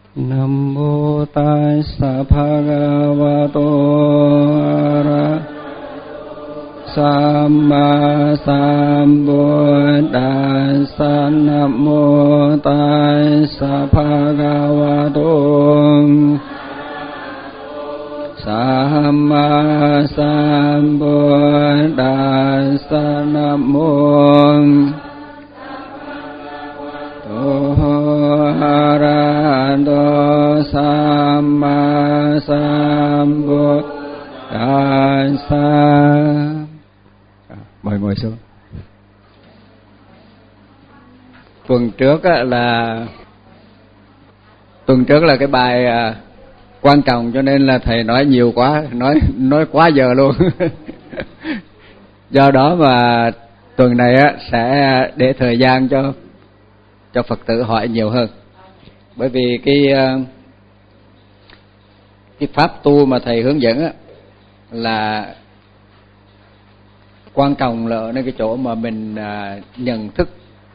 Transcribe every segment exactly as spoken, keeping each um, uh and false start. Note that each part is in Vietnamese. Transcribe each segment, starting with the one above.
Nam mô Tassa Bhagavato Samma Sambuddhassa. Nam mô Tassa Bhagavato Samma Sambuddhassa. Nam mô Arahato Samma Sambuddhassa. Mời ngồi xuống. Tuần trước là tuần trước là cái bài quan trọng, cho nên là thầy nói nhiều quá, nói nói quá giờ luôn. Do đó mà tuần này á sẽ để thời gian cho cho Phật tử hỏi nhiều hơn. Bởi vì cái cái pháp tu mà thầy hướng dẫn á là quan trọng là ở cái chỗ mà mình nhận thức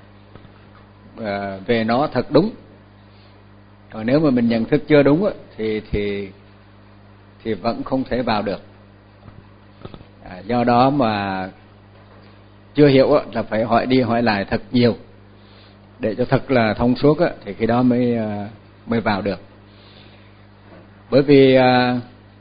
về nó thật đúng. Còn nếu mà mình nhận thức chưa đúng á, thì thì thì vẫn không thể vào được. À, do đó mà chưa hiểu á, là phải hỏi đi hỏi lại thật nhiều để cho thật là thông suốt á, thì khi đó mới mới vào được. Bởi vì à,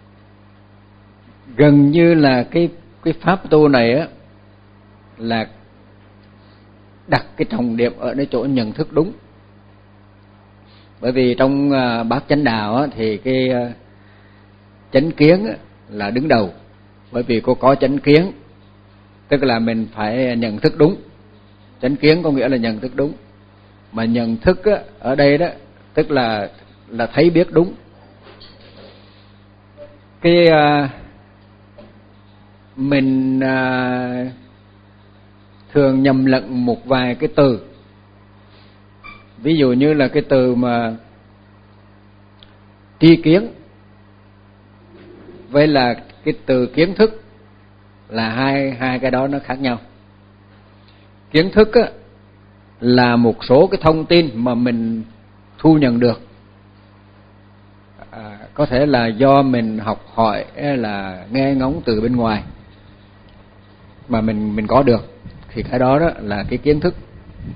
gần như là cái cái pháp tu này á là đặt cái trọng điểm ở cái chỗ nhận thức đúng. Bởi vì trong uh, bát chánh đạo á, thì cái uh, chánh kiến á, là đứng đầu. Bởi vì cô có chánh kiến, tức là mình phải nhận thức đúng. Chánh kiến có nghĩa là nhận thức đúng. Mà nhận thức á, ở đây đó tức là là thấy biết đúng. Cái uh, mình uh, thường nhầm lẫn một vài cái từ. Ví dụ như là cái từ mà tri kiến với là cái từ kiến thức là hai hai cái đó nó khác nhau. Kiến thức á, là một số cái thông tin mà mình thu nhận được, à, có thể là do mình học hỏi hay là nghe ngóng từ bên ngoài mà mình mình có được, thì cái đó đó là cái kiến thức.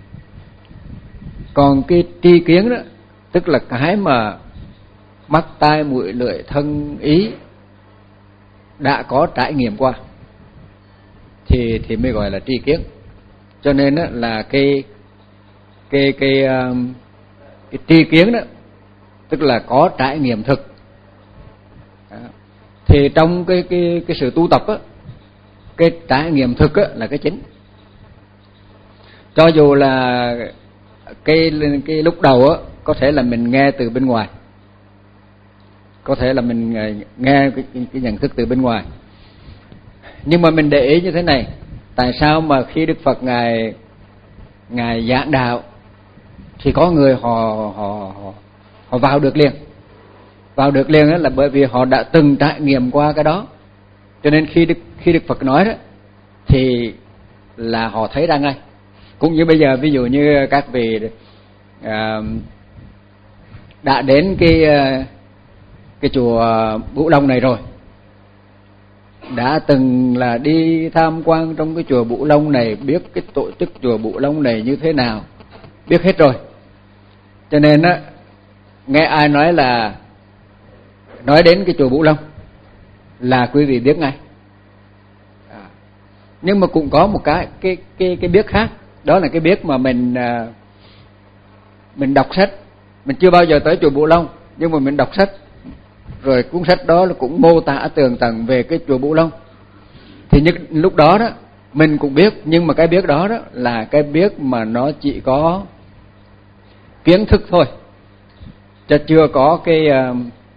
Còn cái tri kiến đó tức là cái mà mắt tai mũi lưỡi thân ý đã có trải nghiệm qua thì thì mới gọi là tri kiến. Cho nên đó là cái cái cái um, cái tri kiến đó tức là có trải nghiệm thực. Đó. Thì trong cái cái cái sự tu tập á, cái trải nghiệm thực á là cái chính. Cho dù là cái cái lúc đầu á có thể là mình nghe từ bên ngoài, có thể là mình nghe cái, cái nhận thức từ bên ngoài, nhưng mà mình để ý như thế này: tại sao mà khi Đức Phật ngài ngài giảng đạo thì có người họ họ họ vào được liền, vào được liền đó là bởi vì họ đã từng trải nghiệm qua cái đó. Cho nên khi Đức khi Đức Phật nói đó thì là họ thấy ra ngay. Cũng như bây giờ ví dụ như các vị à, đã đến cái cái chùa Bửu Long này rồi, đã từng là đi tham quan trong cái chùa Bửu Long này, biết cái tổ chức chùa Bửu Long này như thế nào, biết hết rồi. Cho nên á, nghe ai nói là nói đến cái chùa Bửu Long là quý vị biết ngay. À, nhưng mà cũng có một cái cái cái cái biết khác, đó là cái biết mà mình mình đọc sách. Mình chưa bao giờ tới chùa Bửu Long, nhưng mà mình đọc sách, rồi cuốn sách đó là cũng mô tả tường tận về cái chùa Bửu Long. Thì những lúc đó đó mình cũng biết, nhưng mà cái biết đó đó là cái biết mà nó chỉ có kiến thức thôi, chứ chưa có cái uh,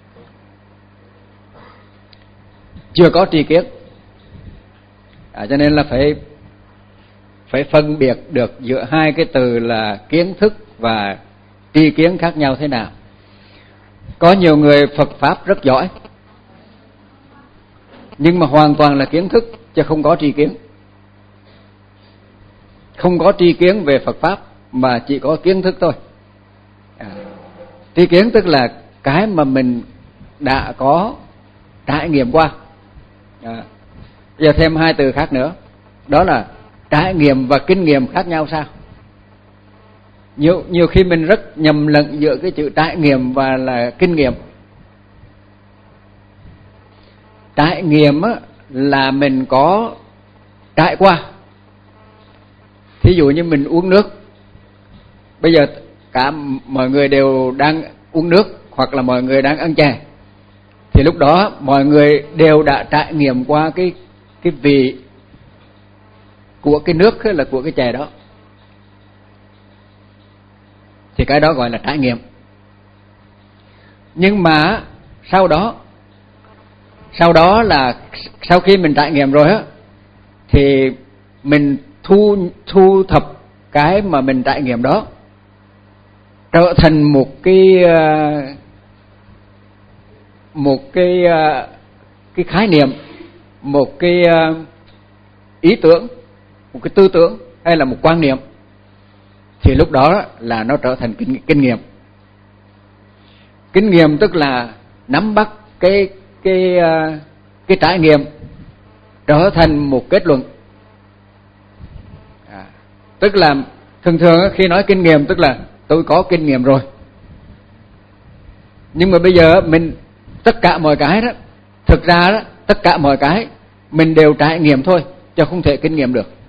chưa có tri kiến. À, cho nên là phải phải phân biệt được giữa hai cái từ là kiến thức và tri kiến khác nhau thế nào. Có nhiều người Phật pháp rất giỏi, nhưng mà hoàn toàn là kiến thức chứ không có tri kiến. Không có tri kiến về Phật pháp mà chỉ có kiến thức thôi. À, Tri kiến tức là cái mà mình đã có trải nghiệm qua. À, giờ thêm hai từ khác nữa, đó là trải nghiệm và kinh nghiệm khác nhau sao? Nhiều nhiều khi mình rất nhầm lẫn giữa cái chữ trải nghiệm và là kinh nghiệm. Trải nghiệm á, là mình có trải qua. Thí dụ như mình uống nước, bây giờ cả mọi người đều đang uống nước hoặc là mọi người đang ăn chè, thì lúc đó mọi người đều đã trải nghiệm qua cái cái vị của cái nước hay là của cái chè đó, thì cái đó gọi là trải nghiệm. Nhưng mà sau đó sau đó là sau khi mình trải nghiệm rồi á, thì mình thu thu thập cái mà mình trải nghiệm đó trở thành một cái một cái cái khái niệm, một cái ý tưởng, một cái tư tưởng hay là một quan niệm, thì lúc đó là nó trở thành kinh, kinh nghiệm. Kinh nghiệm tức là nắm bắt cái cái cái trải nghiệm trở thành một kết luận. À, tức là thường thường khi nói kinh nghiệm tức là tôi có kinh nghiệm rồi. Nhưng mà bây giờ mình tất cả mọi cái đó, thực ra đó, tất cả mọi cái mình đều trải nghiệm thôi, chứ không thể kinh nghiệm được.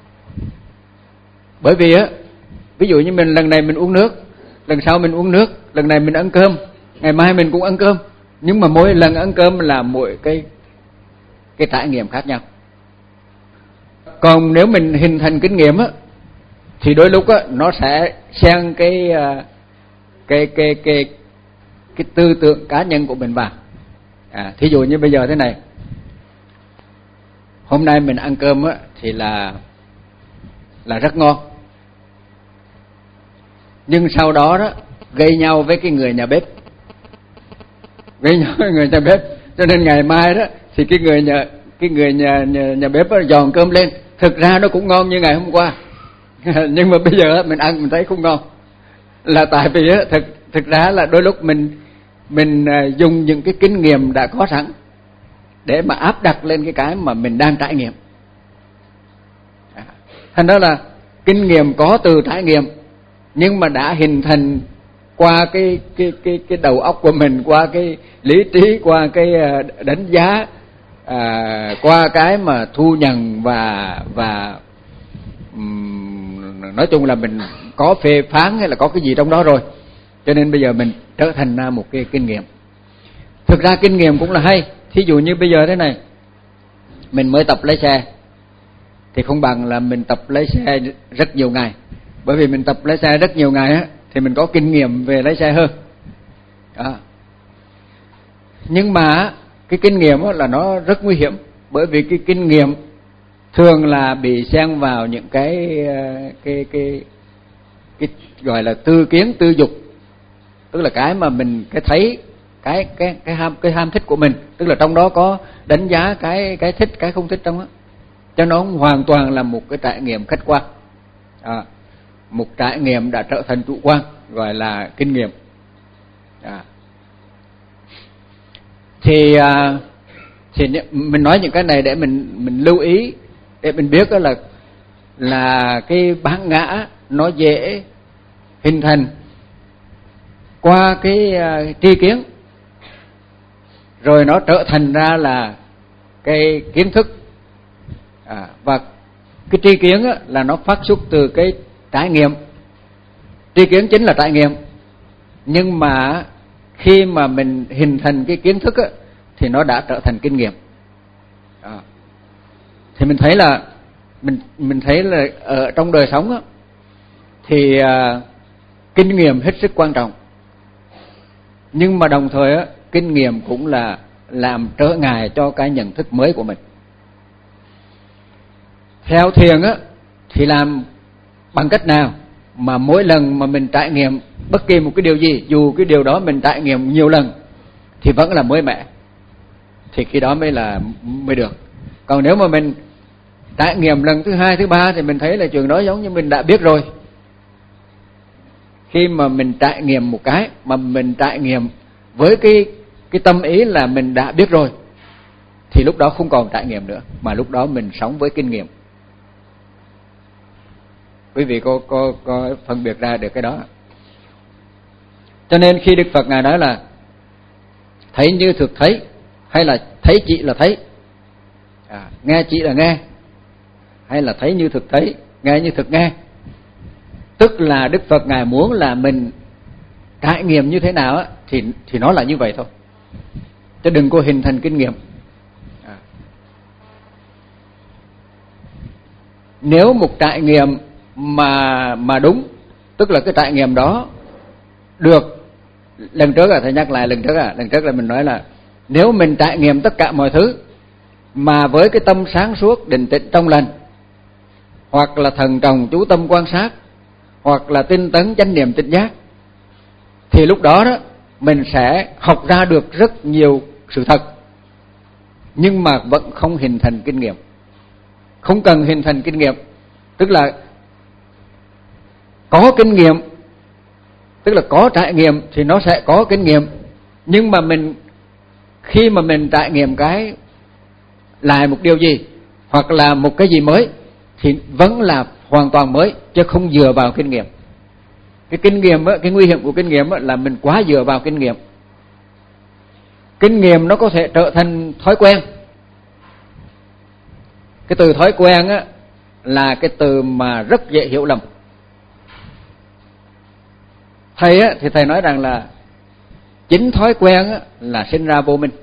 Bởi vì á, ví dụ như mình lần này mình uống nước, lần sau mình uống nước, lần này mình ăn cơm, ngày mai mình cũng ăn cơm, nhưng mà mỗi lần ăn cơm là mỗi cái cái trải nghiệm khác nhau. Còn nếu mình hình thành kinh nghiệm á, thì đôi lúc á nó sẽ xen cái cái cái cái cái tư tưởng cá nhân của mình vào. À, thí dụ như bây giờ thế này, hôm nay mình ăn cơm á thì là là rất ngon, nhưng sau đó đó gây nhau với cái người nhà bếp, gây nhau với người nhà bếp, cho nên ngày mai đó thì cái người nhà cái người nhà nhà, nhà bếp đó dọn cơm lên, thực ra nó cũng ngon như ngày hôm qua, nhưng mà bây giờ mình ăn mình thấy không ngon, là tại vì thực thực ra là đôi lúc mình mình dùng những cái kinh nghiệm đã có sẵn để mà áp đặt lên cái cái mà mình đang trải nghiệm. À, thành đó là kinh nghiệm có từ trải nghiệm, nhưng mà đã hình thành qua cái cái cái cái đầu óc của mình, qua cái lý trí, qua cái đánh giá, à, qua cái mà thu nhận và và um, nói chung là mình có phê phán hay là có cái gì trong đó rồi, cho nên bây giờ mình trở thành ra một cái kinh nghiệm. Thực ra kinh nghiệm cũng là hay. Thí dụ như bây giờ thế này, mình mới tập lái xe thì không bằng là mình tập lái xe rất nhiều ngày. Bởi vì mình tập lái xe rất nhiều ngày á, thì mình có kinh nghiệm về lái xe hơn. Đó. Nhưng mà cái kinh nghiệm là nó rất nguy hiểm, bởi vì cái kinh nghiệm thường là bị xen vào những cái cái cái cái gọi là tư kiến, tư dục, tức là cái mà mình cái thấy cái cái cái ham cái ham thích của mình, tức là trong đó có đánh giá cái cái thích cái không thích trong đó, cho nó hoàn toàn là một cái trải nghiệm khách quan. À, một trải nghiệm đã trở thành chủ quan, gọi là kinh nghiệm. À. Thì à, thì mình nói những cái này để mình mình lưu ý, để mình biết đó là là cái bản ngã nó dễ hình thành qua cái uh, tri kiến, rồi nó trở thành ra là cái kiến thức. À, và cái tri kiến á, là nó phát xuất từ cái trải nghiệm. Tri kiến chính là trải nghiệm, nhưng mà khi mà mình hình thành cái kiến thức á, thì nó đã trở thành kinh nghiệm. À, thì mình thấy là mình mình thấy là ở trong đời sống á, thì uh, kinh nghiệm hết sức quan trọng, nhưng mà đồng thời á, kinh nghiệm cũng là làm trở ngại cho cái nhận thức mới của mình. Theo thiền á, thì làm bằng cách nào mà mỗi lần mà mình trải nghiệm bất kỳ một cái điều gì, dù cái điều đó mình trải nghiệm nhiều lần thì vẫn là mới mẻ, thì khi đó mới là mới được. Còn nếu mà mình trải nghiệm lần thứ hai, thứ ba thì mình thấy là chuyện đó giống như mình đã biết rồi, khi mà mình trải nghiệm một cái mà mình trải nghiệm với cái cái tâm ý là mình đã biết rồi, thì lúc đó không còn trải nghiệm nữa, mà lúc đó mình sống với kinh nghiệm. Quý vị có có có phân biệt ra được cái đó. Cho nên khi Đức Phật Ngài nói là thấy như thực thấy, hay là thấy chỉ là thấy, à, nghe chỉ là nghe, hay là thấy như thực thấy, nghe như thực nghe, tức là Đức Phật Ngài muốn là mình trải nghiệm như thế nào á, thì thì nó là như vậy thôi, chứ đừng có hình thành kinh nghiệm. À. Nếu một trải nghiệm mà mà đúng, tức là cái trải nghiệm đó được, lần trước là thầy nhắc lại lần trước à, lần trước là mình nói là nếu mình trải nghiệm tất cả mọi thứ mà với cái tâm sáng suốt, định tĩnh trong lành, hoặc là thần trọng chú tâm quan sát, hoặc là tinh tấn chánh niệm tỉnh giác, thì lúc đó đó mình sẽ học ra được rất nhiều sự thật, nhưng mà vẫn không hình thành kinh nghiệm. Không cần hình thành kinh nghiệm, tức là có kinh nghiệm, tức là có trải nghiệm thì nó sẽ có kinh nghiệm, nhưng mà mình khi mà mình trải nghiệm cái lại một điều gì hoặc là một cái gì mới thì vẫn là hoàn toàn mới, chứ không dựa vào kinh nghiệm. Cái kinh nghiệm á, cái nguy hiểm của kinh nghiệm á, là mình quá dựa vào kinh nghiệm. Kinh nghiệm nó có thể trở thành thói quen. Cái từ thói quen á là cái từ mà rất dễ hiểu lầm. Thầy á thì thầy nói rằng là chính thói quen á là sinh ra vô minh.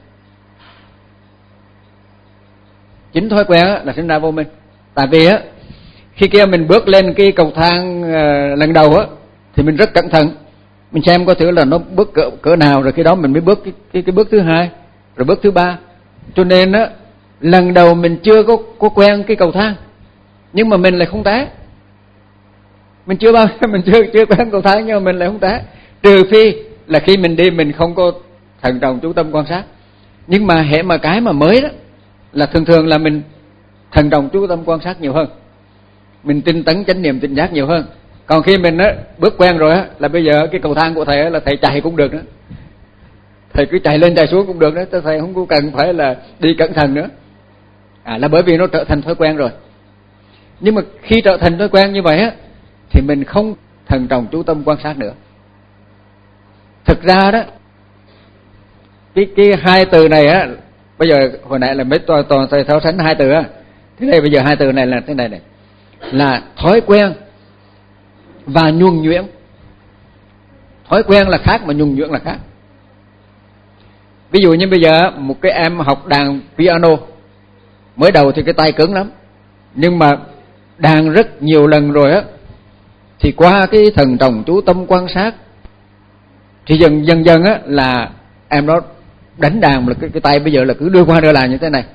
Chính thói quen á là sinh ra vô minh. Tại vì á khi kia mình bước lên cái cầu thang uh, lần đầu á thì mình rất cẩn thận, mình xem có thử là nó bước cỡ, cỡ nào, rồi khi đó mình mới bước cái, cái, cái bước thứ hai, rồi bước thứ ba. Cho nên á lần đầu mình chưa có, có quen cái cầu thang, nhưng mà mình lại không té. Mình chưa bao mình chưa chưa quen cầu thang nhưng mà mình lại không té, trừ phi là khi mình đi mình không có thận trọng chú tâm quan sát. Nhưng mà hễ mà cái mà mới đó là thường thường là mình thận trọng chú tâm quan sát nhiều hơn, mình tinh tấn chánh niệm tỉnh giác nhiều hơn. Còn khi mình á bước quen rồi á là bây giờ cái cầu thang của thầy á là thầy chạy cũng được nữa, thầy cứ chạy lên chạy xuống cũng được nữa, thầy không có cần phải là đi cẩn thận nữa. À, là bởi vì nó trở thành thói quen rồi. Nhưng mà khi trở thành thói quen như vậy á thì mình không thận trọng chú tâm quan sát nữa. Thực ra đó cái cái hai từ này á, bây giờ hồi nãy là mấy toàn toàn thầy thao sánh hai từ á, thế này bây giờ hai từ này là thế này này, là thói quen và nhuần nhuyễn. Thói quen là khác mà nhuần nhuyễn là khác. Ví dụ như bây giờ một cái em học đàn piano, mới đầu thì cái tay cứng lắm, nhưng mà đàn rất nhiều lần rồi á thì qua cái thần trọng chú tâm quan sát thì dần dần dần á là em đó đánh đàn là cái, cái tay bây giờ là cứ đưa qua đưa lại như thế này.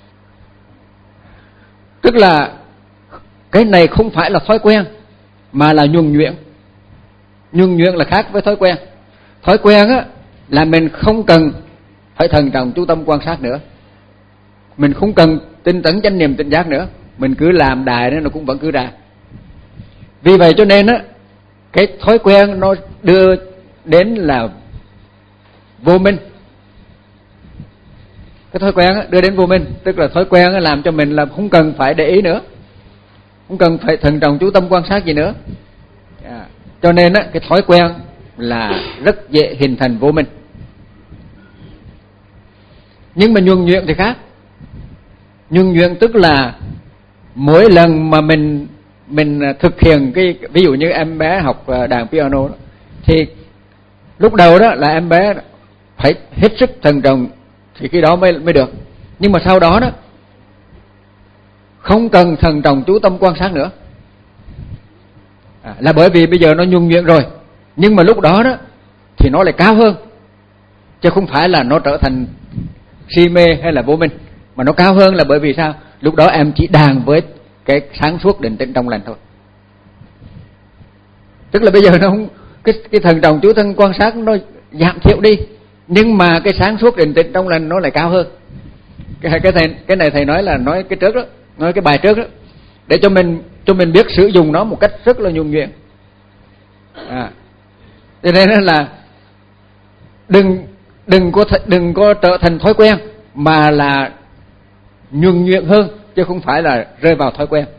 Tức là cái này không phải là thói quen mà là nhuần nhuyễn. Nhuần nhuyễn là khác với thói quen. Thói quen á là mình không cần phải thần trọng chú tâm quan sát nữa, mình không cần tinh tấn chánh niệm tỉnh giác nữa, mình cứ làm đài đó nó cũng vẫn cứ ra. Vì vậy cho nên á cái thói quen nó đưa đến là vô minh. Cái thói quen á đưa đến vô minh, tức là thói quen á làm cho mình là không cần phải để ý nữa, không cần phải thần trọng chú tâm quan sát gì nữa. À, cho nên á cái thói quen là rất dễ hình thành vô minh. Nhưng mà nhuần nhuyễn thì khác. Nhuần nhuyễn tức là mỗi lần mà mình mình thực hiện cái, ví dụ như em bé học đàn piano đó, thì lúc đầu đó là em bé phải hết sức thần trọng thì cái đó mới mới được. Nhưng mà sau đó đó không cần thần trọng chú tâm quan sát nữa. À, là bởi vì bây giờ nó nhuần nhuyễn rồi, nhưng mà lúc đó đó thì nó lại cao hơn, chứ không phải là nó trở thành si mê hay là vô minh, mà nó cao hơn là bởi vì sao? Lúc đó em chỉ đàn với cái sáng suốt định tĩnh trong lành thôi. Tức là bây giờ nó không, cái cái thần trọng chú tâm quan sát nó giảm thiểu đi, nhưng mà cái sáng suốt định tĩnh trong lành nó lại cao hơn. Cái cái thầy, cái này thầy nói là nói cái trước đó, nói cái bài trước đó, để cho mình cho mình biết sử dụng nó một cách rất là nhuần nhuyễn. À, Cho nên là đừng đừng có đừng có trở thành thói quen, mà là nhuần nhuyễn hơn, chứ không phải là rơi vào thói quen.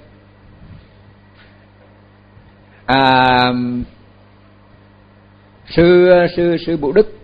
À, sư sư sư Bữu Đức,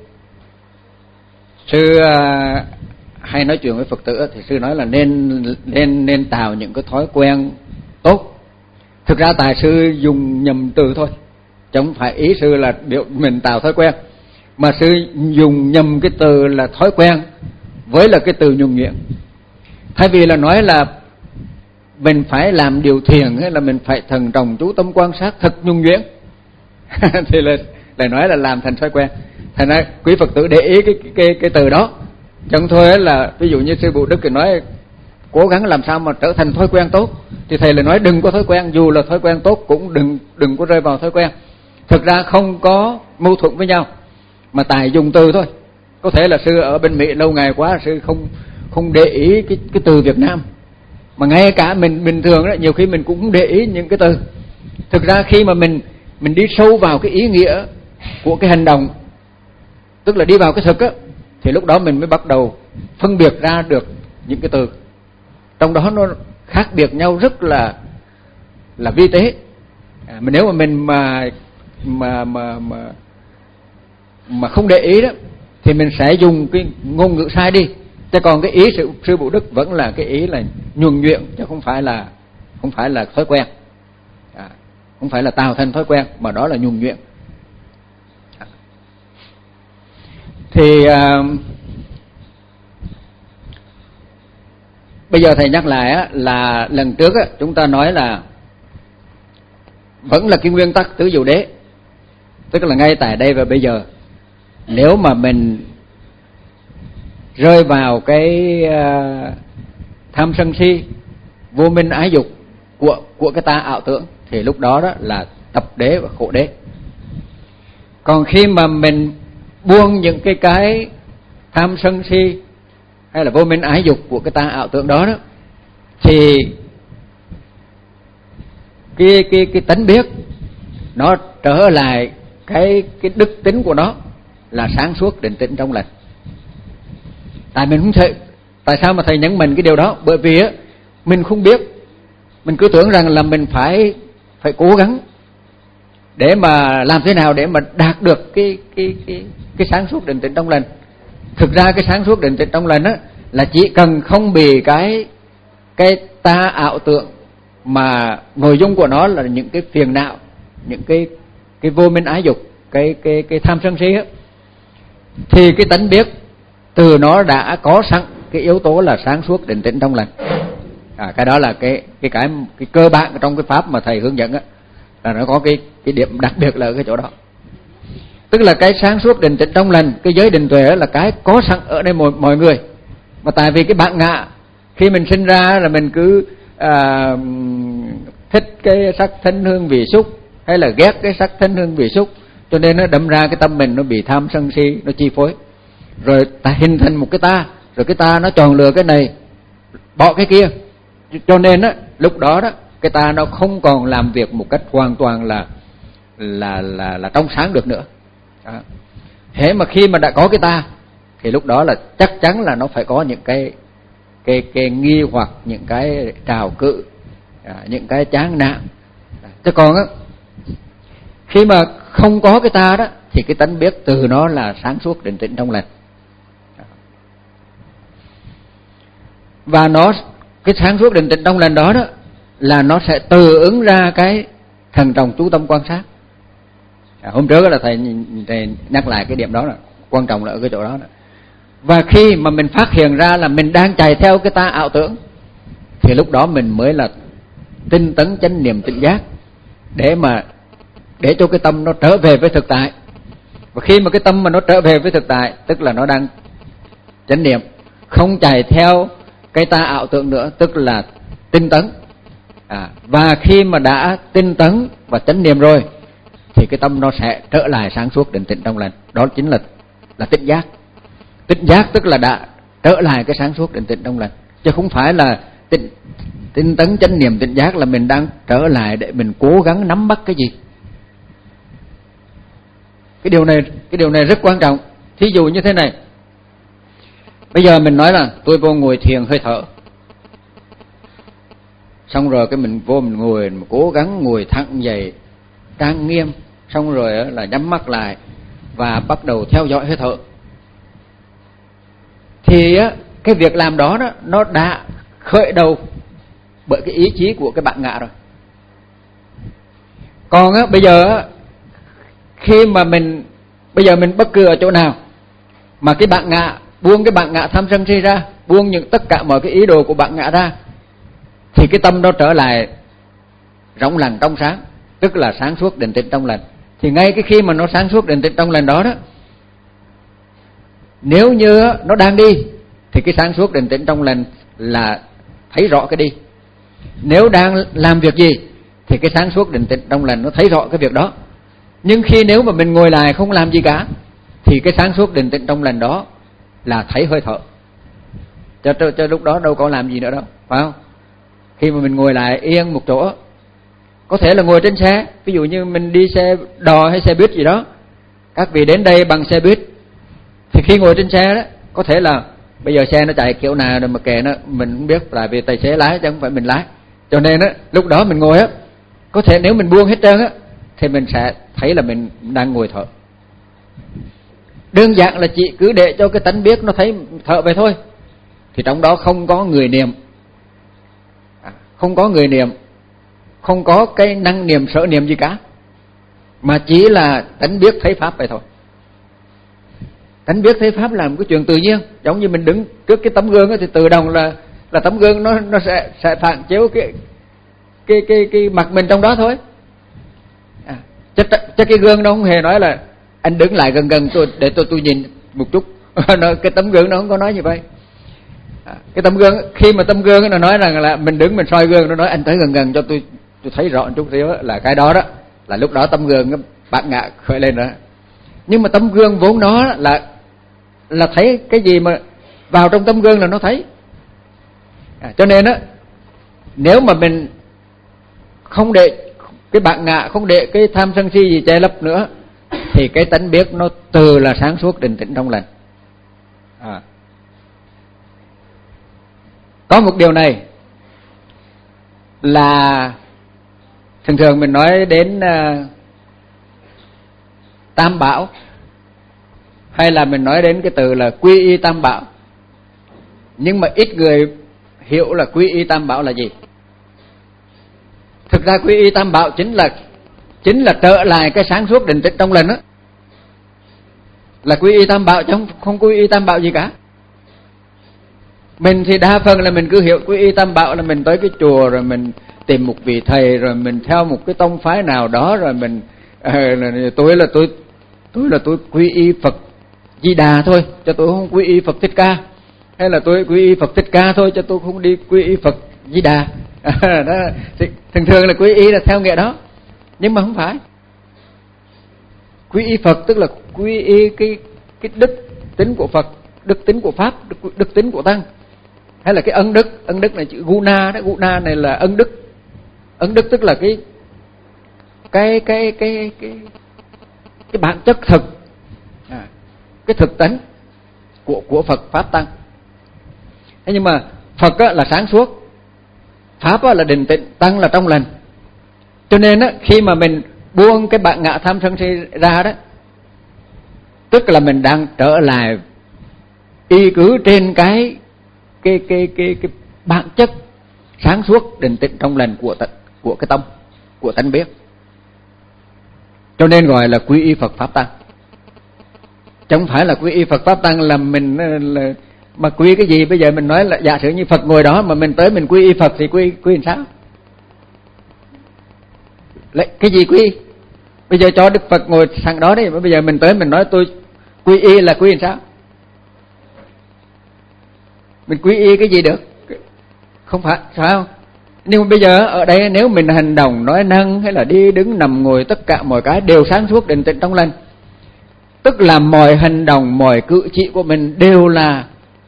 sư à, hay nói chuyện với Phật tử thì sư nói là nên nên nên tạo những cái thói quen tốt. Thực ra tài sư dùng nhầm từ thôi, chứ không phải ý sư là biểu mình tạo thói quen, mà sư dùng nhầm cái từ là thói quen với là cái từ nhuần nhuyễn. Thay vì là nói là mình phải làm điều thiền hay là mình phải thận trọng chú tâm quan sát thật nhuần nhuyễn thì là lại nói là làm thành thói quen. Thành ra quý Phật tử để ý cái cái cái từ đó, chẳng thôi là ví dụ như sư Bữu Đức thì nói cố gắng làm sao mà trở thành thói quen tốt, thì thầy lại nói đừng có thói quen, dù là thói quen tốt cũng đừng đừng có rơi vào thói quen. Thực ra không có mâu thuẫn với nhau, mà tại dùng từ thôi. Có thể là sư ở bên Mỹ lâu ngày quá, sư không không để ý cái cái từ Việt Nam, mà ngay cả mình bình thường đó, nhiều khi mình cũng không để ý những cái từ. Thực ra khi mà mình mình đi sâu vào cái ý nghĩa của cái hành động, tức là đi vào cái thực á, thì lúc đó mình mới bắt đầu phân biệt ra được những cái từ. Trong đó nó khác biệt nhau rất là là vi tế. À, mà nếu mà mình mà mà mà mà mà không để ý đó, thì mình sẽ dùng cái ngôn ngữ sai đi. Chứ còn cái ý sư, sư Bữu Đức vẫn là cái ý là nhuần nhuyễn, chứ không phải là không phải là thói quen. À, không phải là tạo thành thói quen, mà đó là nhuần nhuyễn. À. Thì à, bây giờ thầy nhắc lại á, là lần trước á, chúng ta nói là vẫn là cái nguyên tắc tứ diệu đế, tức là ngay tại đây và bây giờ, nếu mà mình rơi vào cái uh, tham sân si, vô minh ái dục của của cái ta ảo tưởng, thì lúc đó đó là tập đế và khổ đế. Còn khi mà mình buông những cái cái tham sân si hay là vô minh ái dục của cái ta ảo tưởng đó đó, thì cái cái cái tánh biết nó trở lại cái cái đức tính của nó là sáng suốt, định tĩnh, trong lành. Tại mình không thể, tại sao mà thầy nhấn mạnh cái điều đó? Bởi vì á, mình không biết, mình cứ tưởng rằng là mình phải phải cố gắng để mà làm thế nào để mà đạt được cái cái cái cái sáng suốt, định tĩnh, trong lành. Thực ra cái sáng suốt, định tĩnh, trong lành á là chỉ cần không bị cái cái ta ảo tưởng, mà nội dung của nó là những cái phiền não, những cái cái vô minh ái dục, cái cái cái tham sân si á, thì cái tánh biết từ nó đã có sẵn cái yếu tố là sáng suốt, định tĩnh, trong lành. À, cái đó là cái cái cái cái cơ bản trong cái pháp mà thầy hướng dẫn á, là nó có cái cái điểm đặc biệt là ở cái chỗ đó. Tức là cái sáng suốt, định tĩnh, trong lành, cái giới định tuệ là cái có sẵn ở đây mọi, mọi người. Mà tại vì cái bản ngã khi mình sinh ra là mình cứ à, thích cái sắc thân hương vị xúc, hay là ghét cái sắc thân hương vị xúc, cho nên nó đâm ra cái tâm mình nó bị tham sân si nó chi phối, rồi ta hình thành một cái ta, rồi cái ta nó chọn lựa cái này bỏ cái kia, cho nên á lúc đó đó cái ta nó không còn làm việc một cách hoàn toàn là là là là trong sáng được nữa. Đó. Thế mà khi mà đã có cái ta thì lúc đó là chắc chắn là nó phải có những cái cái cái nghi hoặc, những cái trào cự, à, những cái chán nản. Chứ còn á, khi mà không có cái ta đó thì cái tánh biết từ nó là sáng suốt, định tĩnh, trong lành. Và nó cái sáng suốt, định tĩnh, trong lành đó đó là nó sẽ tự ứng ra cái thần trọng chú tâm quan sát. À, hôm trước là thầy, thầy nhắc lại cái điểm đó là quan trọng là ở cái chỗ đó, đó. Và khi mà mình phát hiện ra là mình đang chạy theo cái ta ảo tưởng, thì lúc đó mình mới là tinh tấn chánh niệm tỉnh giác, để mà để cho cái tâm nó trở về với thực tại. Và khi mà cái tâm mà nó trở về với thực tại, tức là nó đang chánh niệm, không chạy theo cái ta ảo tưởng nữa, tức là tinh tấn. À, và khi mà đã tinh tấn và chánh niệm rồi thì cái tâm nó sẽ trở lại sáng suốt, định tĩnh, trong lành. Đó chính là là tỉnh giác. Tỉnh giác tức là đã trở lại cái sáng suốt, định tĩnh, trong lành, chứ không phải là tinh tinh tấn chánh niệm tỉnh giác là mình đang trở lại để mình cố gắng nắm bắt cái gì. Cái điều này cái điều này rất quan trọng. Thí dụ như thế này, bây giờ mình nói là tôi vô ngồi thiền hơi thở, xong rồi cái mình vô mình ngồi, mình cố gắng ngồi thẳng dậy trang nghiêm, xong rồi là nhắm mắt lại và bắt đầu theo dõi hơi thở, thì cái việc làm đó, đó nó đã khởi đầu bởi cái ý chí của cái bạn ngạ rồi. Còn á, bây giờ á, khi mà mình bây giờ mình bất cứ ở chỗ nào mà cái bạn ngạ buông cái bạn ngạ tham sân si ra, buông những tất cả mọi cái ý đồ của bạn ngạ ra, thì cái tâm nó trở lại rộng lặng trong sáng, tức là sáng suốt định tĩnh trong lành. Thì ngay cái khi mà nó sáng suốt định tĩnh trong lành đó đó, nếu như nó đang đi thì cái sáng suốt định tĩnh trong lành là thấy rõ cái đi. Nếu đang làm việc gì thì cái sáng suốt định tĩnh trong lành nó thấy rõ cái việc đó. Nhưng khi nếu mà mình ngồi lại không làm gì cả thì cái sáng suốt định tĩnh trong lành đó là thấy hơi thở. Cho, cho, cho lúc đó đâu có làm gì nữa đâu, phải không? Khi mà mình ngồi lại yên một chỗ, có thể là ngồi trên xe, ví dụ như mình đi xe đò hay xe buýt gì đó, các vị đến đây bằng xe buýt, thì khi ngồi trên xe đó, có thể là bây giờ xe nó chạy kiểu nào rồi mà kệ nó, mình không biết, tại vì tài xế lái chứ không phải mình lái. Cho nên á, lúc đó mình ngồi á, có thể nếu mình buông hết trơn á, thì mình sẽ thấy là mình đang ngồi thở. Đơn giản là chỉ cứ để cho cái tánh biết nó thấy thở vậy thôi, thì trong đó không có người niệm, không có người niệm, không có cái năng niệm sở niệm gì cả, mà chỉ là tánh biết thấy pháp vậy thôi. Tánh biết thấy pháp là một cái chuyện tự nhiên, giống như mình đứng trước cái tấm gương ấy, thì tự động là là tấm gương nó nó sẽ sẽ phản chiếu cái cái cái cái mặt mình trong đó thôi. À, chắc chắc cái gương nó không hề nói là anh đứng lại gần gần tôi để tôi tôi nhìn một chút. Nó, cái tấm gương nó không có nói như vậy. À, cái tấm gương, khi mà tấm gương nó nói rằng là mình đứng mình soi gương, nó nói anh tới gần gần cho tôi tôi thấy rõ một chút xíu, là cái đó đó là lúc đó tấm gương bạn ngạ khởi lên rồi. Nhưng mà tấm gương vốn nó là là thấy cái gì mà vào trong tấm gương là nó thấy. À, cho nên á, nếu mà mình không để cái bạn ngạ, không để cái tham sân si gì che lấp nữa, thì cái tánh biết nó từ là sáng suốt định tĩnh trong lành. À. Có một điều này là thường thường mình nói đến uh, tam bảo, hay là mình nói đến cái từ là quy y tam bảo, nhưng mà ít người hiểu là quy y tam bảo là gì. Thực ra quy y tam bảo chính là chính là trở lại cái sáng suốt định tĩnh trong lành đó, là quy y tam bảo chứ không, không quy y tam bảo gì cả. Mình thì đa phần là mình cứ hiểu quy y tam bảo là mình tới cái chùa rồi mình tìm một vị thầy, rồi mình theo một cái tông phái nào đó, rồi mình uh, là tôi là tôi tôi là tôi quy y Phật Di Đà thôi, cho tôi không quy y Phật Thích Ca, hay là tôi quy y Phật Thích Ca thôi, cho tôi không đi quy y Phật Di Đà. Đó, thì thường thường là quy y là theo nghĩa đó, nhưng mà không phải. Quy y Phật tức là quy y cái cái đức tính của Phật, đức tính của Pháp, đức, đức tính của Tăng, hay là cái ân đức. Ân đức này chữ guna đó, guna này là ân đức. Ân đức tức là cái cái cái cái cái cái bản chất thực, à, cái thực tánh của của Phật Pháp Tăng. Thế nhưng mà Phật á, là sáng suốt, Pháp á, là định tĩnh, Tăng là trong lành. Cho nên á, khi mà mình buông cái bạn ngạ tham sân si ra đó, tức là mình đang trở lại y cứ trên cái cái cái cái cái bản chất sáng suốt định tĩnh trong lành của của cái tâm, của tánh biết. Cho nên gọi là quy y Phật Pháp Tăng. Chứ không phải là quy y Phật Pháp Tăng là mình là, mà quy cái gì. Bây giờ mình nói là giả sử như Phật ngồi đó mà mình tới mình quy y Phật thì quy quy làm sao? Lấy cái gì quy? Bây giờ cho Đức Phật ngồi sẵn đó đi, bây giờ mình tới mình nói tôi quy y là quy làm sao? Mình quy y cái gì được? Không phải, sao? Nhưng mà bây giờ ở đây nếu mình hành động, nói năng hay là đi đứng nằm ngồi, tất cả mọi cái đều sáng suốt định tĩnh trong lành, tức là mọi hành động, mọi cử chỉ của mình đều là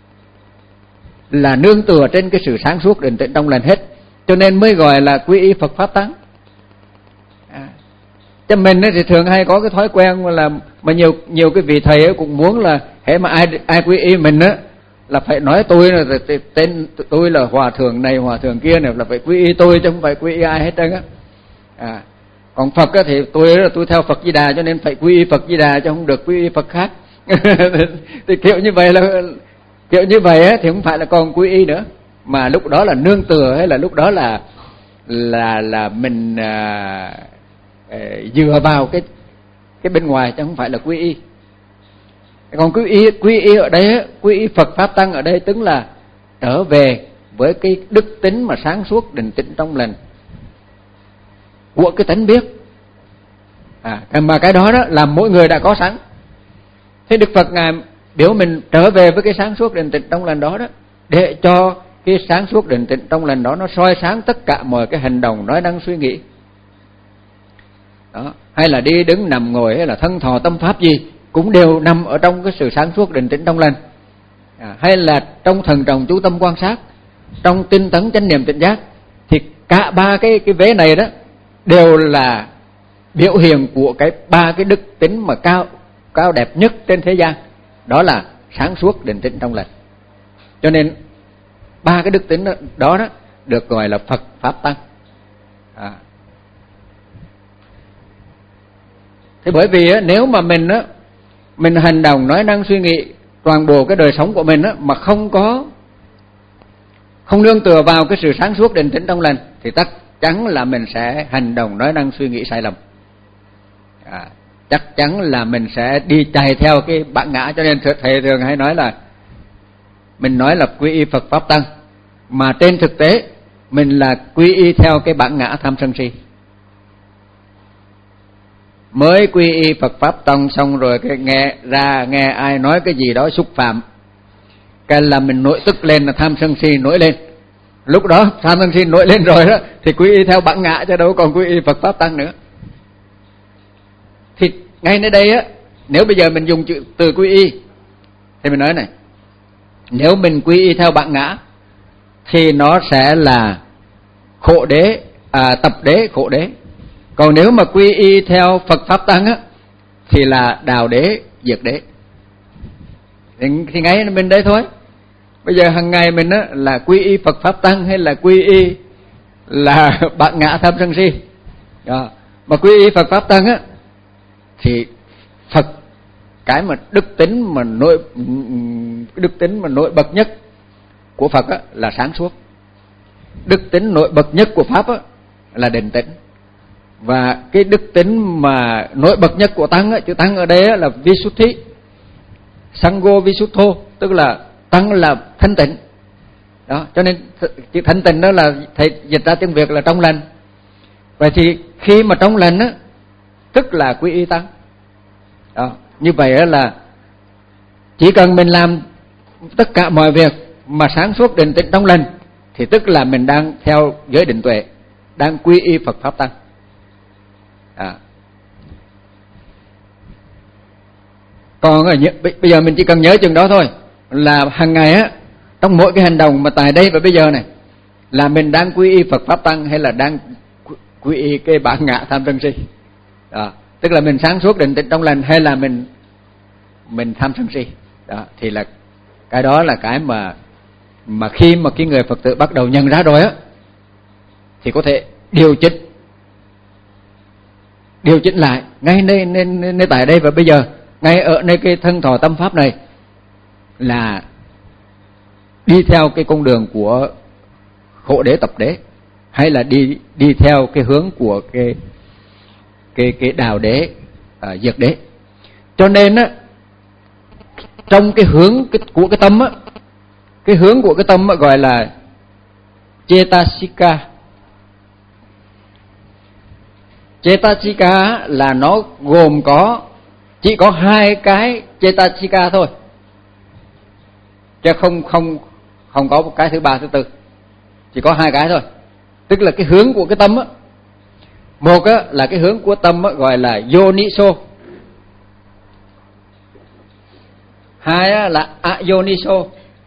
là nương tựa trên cái sự sáng suốt định tĩnh trong lành hết. Cho nên mới gọi là quy y Phật Pháp Tăng. À, cho mình thì thường hay có cái thói quen là Mà nhiều nhiều cái vị thầy ấy cũng muốn là hễ mà ai ai quy y mình á là phải nói tôi là tên tôi là hòa thượng này hòa thượng kia này, là phải quy y tôi chứ không phải quy y ai hết trơn á. À, còn Phật á thì tôi là tôi theo Phật Di Đà cho nên phải quy y Phật Di Đà chứ không được quy y Phật khác. Thì kiểu như vậy là kiểu như vậy á thì không phải là còn quy y nữa, mà lúc đó là nương tựa hay là lúc đó là là là mình à, dựa vào cái cái bên ngoài chứ không phải là quy y. Còn quy y quy y ở đây, quy y Phật Pháp Tăng ở đây tức là trở về với cái đức tính mà sáng suốt định tĩnh trong lành của cái tánh biết. À, mà cái đó đó là mỗi người đã có sẵn. Thế Đức Phật ngài biểu mình trở về với cái sáng suốt định tĩnh trong lành đó đó, để cho cái sáng suốt định tĩnh trong lành đó nó soi sáng tất cả mọi cái hành động nói năng suy nghĩ. Đó, hay là đi đứng nằm ngồi hay là thân thọ tâm pháp gì cũng đều nằm ở trong cái sự sáng suốt định tĩnh trong lành. À, hay là trong thần trọng chú tâm quan sát, trong tinh tấn chánh niệm tỉnh giác, thì cả ba cái cái vế này đó đều là biểu hiện của cái ba cái đức tính mà cao cao đẹp nhất trên thế gian, đó là sáng suốt định tĩnh trong lành. Cho nên ba cái đức tính đó, đó, đó được gọi là Phật Pháp Tăng. À. Thế bởi vì á, nếu mà mình á, mình hành động nói năng suy nghĩ toàn bộ cái đời sống của mình á, mà không có không nương tựa vào cái sự sáng suốt định tĩnh trong lành thì chắc chắn là mình sẽ hành động nói năng suy nghĩ sai lầm. À, chắc chắn là mình sẽ đi chạy theo cái bản ngã. Cho nên thầy thường hay nói là mình nói là quy y Phật Pháp Tăng, mà trên thực tế mình là quy y theo cái bản ngã tham sân si. Mới quy y Phật Pháp Tăng xong rồi cái nghe ra nghe ai nói cái gì đó xúc phạm, cái là mình nổi tức lên, là tham sân si nổi lên. Lúc đó tham sân si nổi lên rồi đó thì quy y theo bản ngã chứ đâu còn quy y Phật Pháp Tăng nữa. Thì ngay nơi đây á, nếu bây giờ mình dùng chữ từ quy y thì mình nói này, nếu mình quy y theo bản ngã thì nó sẽ là khổ đế, à, tập đế khổ đế. Còn nếu mà quy y theo Phật Pháp Tăng á thì là đào đế diệt đế. Thì, thì ngay bên đấy thôi. Bây giờ hàng ngày mình á là quy y Phật Pháp Tăng hay là quy y là bản ngã tham sân si. Đó. Mà quy y Phật Pháp Tăng á thì Phật, cái mà đức tính mà nội đức tính mà nổi bật nhất của Phật á là sáng suốt. Đức tính nổi bật nhất của Pháp á là định tĩnh. Và cái đức tính mà nổi bật nhất của Tăng á, chữ Tăng ở đây á là Visuddhi, Sangho Visuddho, tức là Tăng là thanh tịnh. Đó, cho nên chữ thanh tịnh đó là thầy dịch ra tiếng Việt là trong lành. Vậy thì khi mà trong lành á tức là quy y Tăng. Đó, như vậy á là chỉ cần mình làm tất cả mọi việc mà sáng suốt định tĩnh trong lành thì tức là mình đang theo giới định tuệ, đang quy y Phật Pháp Tăng. À. Còn bây giờ mình chỉ cần nhớ chừng đó thôi, là hàng ngày á, trong mỗi cái hành động mà tại đây và bây giờ này, là mình đang quy y Phật Pháp Tăng hay là đang quy y cái bản ngã tham sân si. Đó, tức là mình sáng suốt định tĩnh trong lành hay là mình mình tham sân si. Đó, thì là cái đó là cái mà mà khi mà cái người Phật tử bắt đầu nhận ra rồi á thì có thể điều chỉnh điều chỉnh lại ngay nơi, nơi, nơi tại đây và bây giờ, ngay ở nơi cái thân thọ tâm pháp này, là đi theo cái con đường của khổ đế tập đế hay là đi đi theo cái hướng của cái cái cái đạo đế à, diệt đế. Cho nên á, trong cái hướng cái, của cái tâm á, cái hướng của cái tâm á, gọi là Cetasika. Cetasika là nó gồm có chỉ có hai cái Cetasika thôi, chứ không không không có một cái thứ ba thứ tư, chỉ có hai cái thôi. Tức là cái hướng của cái tâm á, một á là cái hướng của tâm á, gọi là Yoniso, hai á là Ayoniso.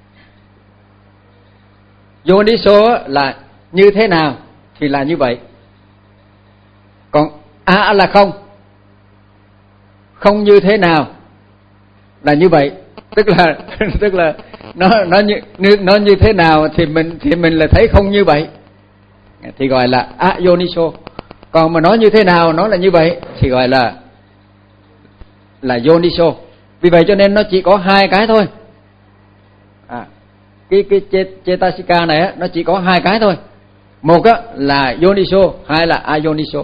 Yoniso á là như thế nào thì là như vậy, còn A là không, không như thế nào là như vậy, tức là tức là nó nó như nó như thế nào thì mình thì mình là thấy không như vậy, thì gọi là ayoniso. Còn mà nó như thế nào nó là như vậy thì gọi là là yoniso. Vì vậy cho nên nó chỉ có hai cái thôi. À, cái cái Cetasika này á, nó chỉ có hai cái thôi. Một á là yoniso, hai là ayoniso.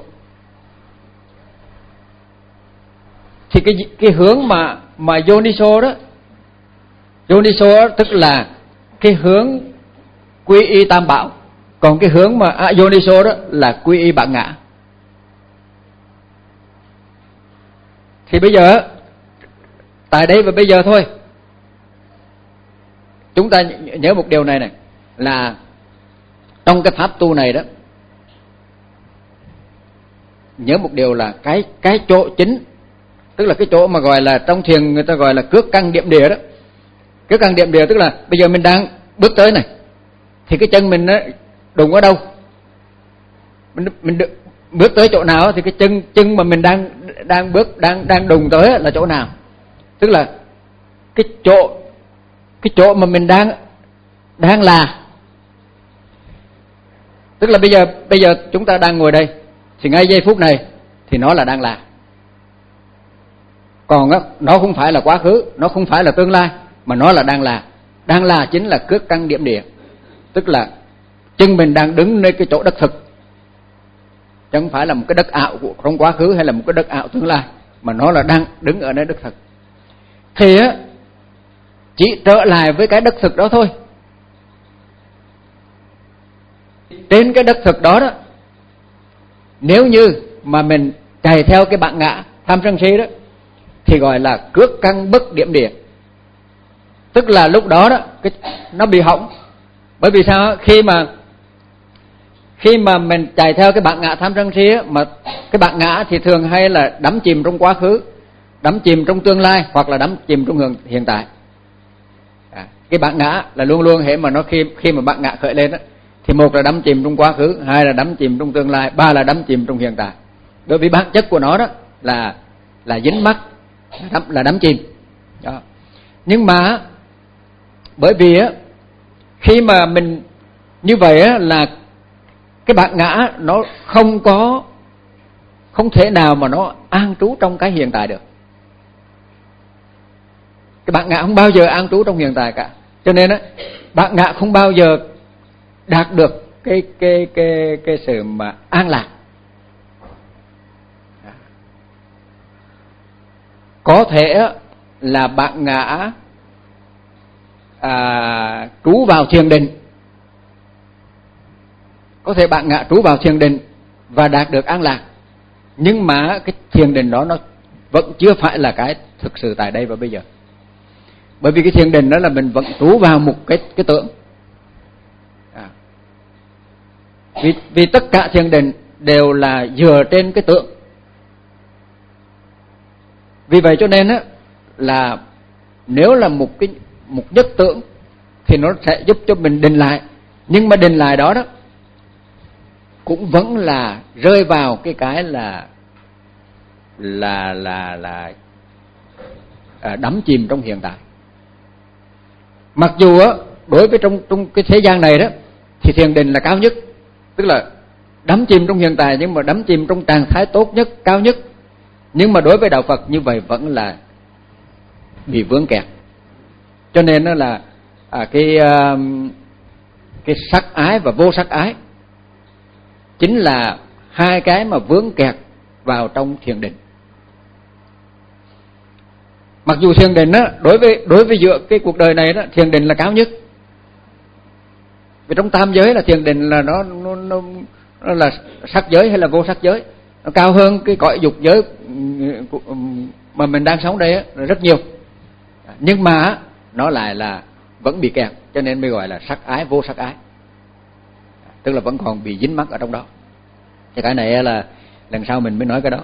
Thì cái cái hướng mà mà yoniso đó, yoniso đó, tức là cái hướng quy y tam bảo, còn cái hướng mà ayoniso đó là quy y bản ngã. Thì bây giờ tại đây và bây giờ thôi, chúng ta nhớ một điều này này, là trong cái pháp tu này đó, nhớ một điều là cái cái chỗ chính, tức là cái chỗ mà gọi là trong thiền người ta gọi là cước căn điểm địa đó. Cước căn điểm địa tức là bây giờ mình đang bước tới này, thì cái chân mình nó đụng ở đâu, mình mình được bước tới chỗ nào thì cái chân chân mà mình đang đang bước đang đang đụng tới là chỗ nào, tức là cái chỗ cái chỗ mà mình đang đang là, tức là bây giờ bây giờ chúng ta đang ngồi đây thì ngay giây phút này thì nó là đang là. Còn á, nó không phải là quá khứ, nó không phải là tương lai, mà nó là đang là. Đang là chính là cước căn điểm địa, tức là chân mình đang đứng nơi cái chỗ đất thực, chứ không phải là một cái đất ảo của trong quá khứ hay là một cái đất ảo tương lai, mà nó là đang đứng ở nơi đất thực. Thì á, chỉ trở lại với cái đất thực đó thôi. Trên cái đất thực đó đó, nếu như mà mình chạy theo cái bản ngã tham sân si đó, thì gọi là cước căn bất điểm địa. Tức là lúc đó đó cái nó bị hỏng. Bởi vì sao? Khi mà khi mà mình chạy theo cái bản ngã tham sân si á, mà cái bản ngã thì thường hay là đắm chìm trong quá khứ, đắm chìm trong tương lai, hoặc là đắm chìm trong hiện tại. À, cái bản ngã là luôn luôn hệ mà nó khi khi mà bản ngã khởi lên đó, thì một là đắm chìm trong quá khứ, hai là đắm chìm trong tương lai, ba là đắm chìm trong hiện tại. Bởi vì bản chất của nó đó là là dính mắc, là đắm, là đắm chìm. Đó. Nhưng mà bởi vì á, khi mà mình như vậy á, là cái bản ngã nó không có không thể nào mà nó an trú trong cái hiện tại được. Cái bản ngã không bao giờ an trú trong hiện tại cả. Cho nên á, bản ngã không bao giờ đạt được cái cái cái cái sự mà an lạc. Có thể là bản ngã à, trú vào thiền định, có thể bản ngã trú vào thiền định và đạt được an lạc, nhưng mà cái thiền định đó nó vẫn chưa phải là cái thực sự tại đây và bây giờ. Bởi vì cái thiền định đó là mình vẫn trú vào một cái cái tưởng. À. Vì vì tất cả thiền định đều là dựa trên cái tưởng. Vì vậy cho nên á, là nếu là một cái một nhất tưởng thì nó sẽ giúp cho mình định lại, nhưng mà định lại đó đó cũng vẫn là rơi vào cái cái là là là là à, đắm chìm trong hiện tại. Mặc dù á, đối với trong trong cái thế gian này đó thì thiền định là cao nhất, tức là đắm chìm trong hiện tại, nhưng mà đắm chìm trong trạng thái tốt nhất, cao nhất. Nhưng mà đối với đạo Phật như vậy vẫn là bị vướng kẹt. Cho nên đó là à, cái uh, cái sắc ái và vô sắc ái chính là hai cái mà vướng kẹt vào trong thiền định. Mặc dù thiền định á, đối với đối với giữa cái cuộc đời này đó, thiền định là cao nhất. Vì trong tam giới là thiền định là nó nó nó, nó là sắc giới hay là vô sắc giới, nó cao hơn cái cõi dục giới mà mình đang sống đây á, rất nhiều. Nhưng mà nó lại là vẫn bị kẹt, cho nên mới gọi là sắc ái vô sắc ái, tức là vẫn còn bị dính mắc ở trong đó. Thì cái này là lần sau mình mới nói cái đó.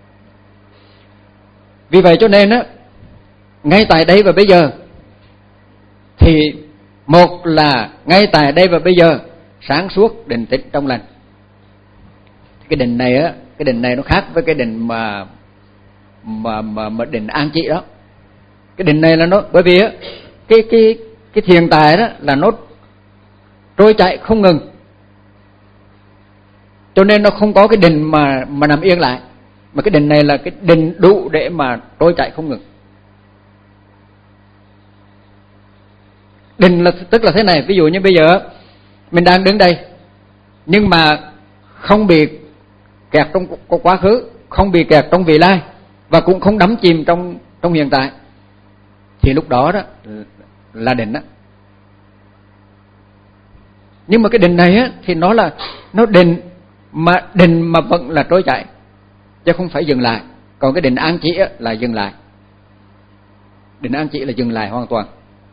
Vì vậy cho nên á, ngay tại đây và bây giờ thì một là ngay tại đây và bây giờ sáng suốt, định tĩnh, trong lành. Cái định này á, cái định này nó khác với cái định mà mà mà mà định an chỉ đó. Cái định này là nó bởi vì á cái cái cái hiện tại đó là nó trôi chạy không ngừng, cho nên nó không có cái định mà mà nằm yên lại, mà cái định này là cái định đủ để mà trôi chạy không ngừng. Định là tức là thế này, ví dụ như bây giờ mình đang đứng đây nhưng mà không bị kẹt trong quá khứ, không bị kẹt trong vị lai và cũng không đắm chìm trong trong hiện tại, thì lúc đó đó là định đó. Nhưng mà cái định này á thì nó là nó định mà định mà vẫn là trôi chạy chứ không phải dừng lại. Còn cái định an chỉ á là dừng lại. Định an chỉ là dừng lại hoàn toàn.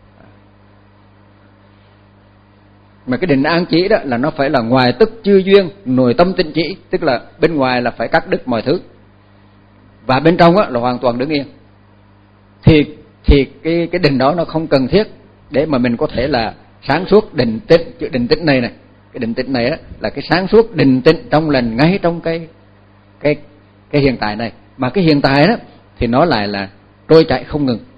Mà cái định an chỉ đó là nó phải là ngoài tức chư duyên, nội tâm tịnh chỉ, tức là bên ngoài là phải cắt đứt mọi thứ và bên trong á là hoàn toàn đứng yên. Thì thì cái cái định đó nó không cần thiết để mà mình có thể là sáng suốt định tĩnh. Chữ định tĩnh này này, cái định tĩnh này á là cái sáng suốt định tĩnh trong lành ngay trong cái cái cái hiện tại này. Mà cái hiện tại đó thì nó lại là trôi chạy không ngừng.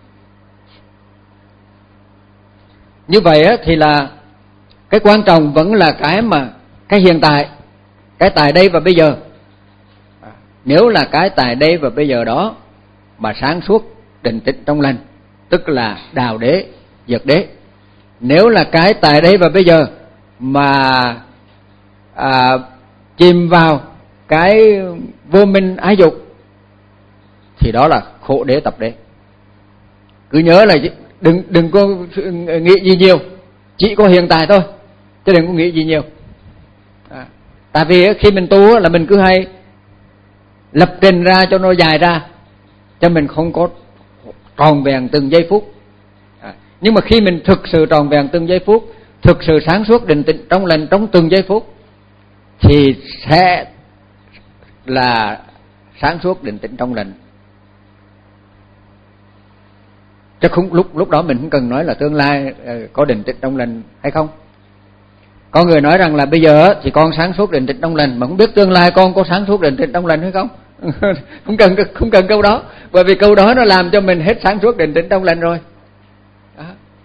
Như vậy á thì là cái quan trọng vẫn là cái mà cái hiện tại, cái tại đây và bây giờ. Nếu là cái tại đây và bây giờ đó mà sáng suốt định tĩnh trong lành, tức là đào đế, diệt đế. Nếu là cái tại đây và bây giờ mà à, chìm vào cái vô minh ái dục thì đó là khổ đế tập đế. Cứ nhớ là đừng đừng có nghĩ gì nhiều, chỉ có hiện tại thôi, chứ đừng có nghĩ gì nhiều. À, tại vì khi mình tu là mình cứ hay lập trình ra cho nó dài ra, cho mình không có tròn vẹn từng giây phút. À, nhưng mà khi mình thực sự tròn vẹn từng giây phút, thực sự sáng suốt định tĩnh trong lành trong từng giây phút, thì sẽ là sáng suốt định tĩnh trong lành. Chứ không lúc lúc đó mình không cần nói là tương lai có định tĩnh trong lành hay không. Có người nói rằng là bây giờ thì con sáng suốt định tĩnh trong lành, mà không biết tương lai con có sáng suốt định tĩnh trong lành hay không. Không cần không cần câu đó, bởi vì câu đó nó làm cho mình hết sáng suốt định tĩnh trong lành rồi. Đó.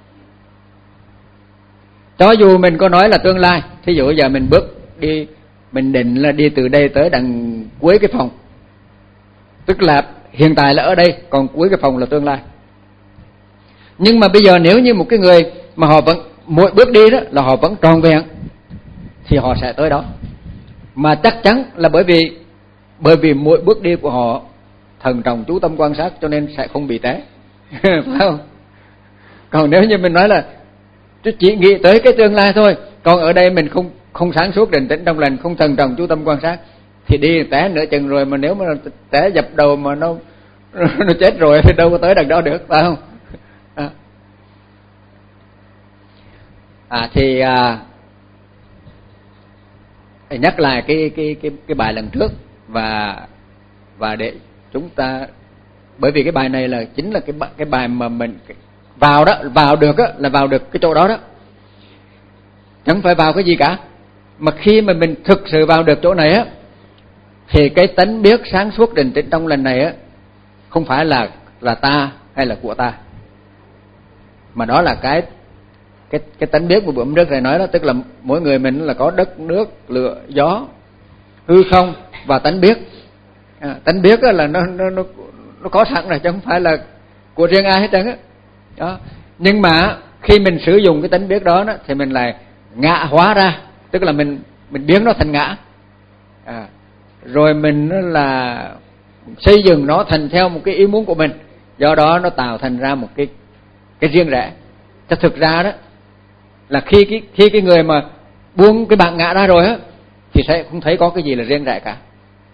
Cho dù mình có nói là tương lai, thí dụ giờ mình bước đi, mình định là đi từ đây tới đằng cuối cái phòng, tức là hiện tại là ở đây, còn cuối cái phòng là tương lai. Nhưng mà bây giờ nếu như một cái người mà họ vẫn mỗi bước đi đó là họ vẫn tròn vẹn thì họ sẽ tới đó. Mà chắc chắn là bởi vì bởi vì mỗi bước đi của họ thần trọng chú tâm quan sát, cho nên sẽ không bị té. Phải không? Còn nếu như mình nói là chỉ nghĩ tới cái tương lai thôi, còn ở đây mình không không sáng suốt định tĩnh trong lành, không thần trọng chú tâm quan sát, thì đi té nửa chừng rồi. Mà nếu mà té dập đầu mà nó nó chết rồi thì đâu có tới đằng đó được, phải không? À, à thì à, nhắc lại cái cái cái cái bài lần trước và và để chúng ta, bởi vì cái bài này là chính là cái cái bài mà mình vào đó vào được á, là vào được cái chỗ đó đó, chẳng phải vào cái gì cả. Mà khi mà mình thực sự vào được chỗ này á, thì cái tánh biết sáng suốt định tĩnh trong lần này á không phải là là ta hay là của ta, mà đó là cái cái cái tánh biết của bữa hôm trước thầy nói đó, tức là mỗi người mình là có đất, nước, lửa, gió, hư không và tánh biết. À, tánh biết đó là nó nó nó nó có sẵn rồi, chứ không phải là của riêng ai hết trơn á. Đó. Nhưng mà khi mình sử dụng cái tánh biết đó, đó thì mình lại ngã hóa ra, tức là mình mình biến nó thành ngã. À, rồi mình là xây dựng nó thành theo một cái ý muốn của mình, do đó nó tạo thành ra một cái cái riêng rẽ. Chứ thực ra đó là khi cái khi cái người mà buông cái bản ngã ra rồi á thì sẽ không thấy có cái gì là riêng rẽ cả,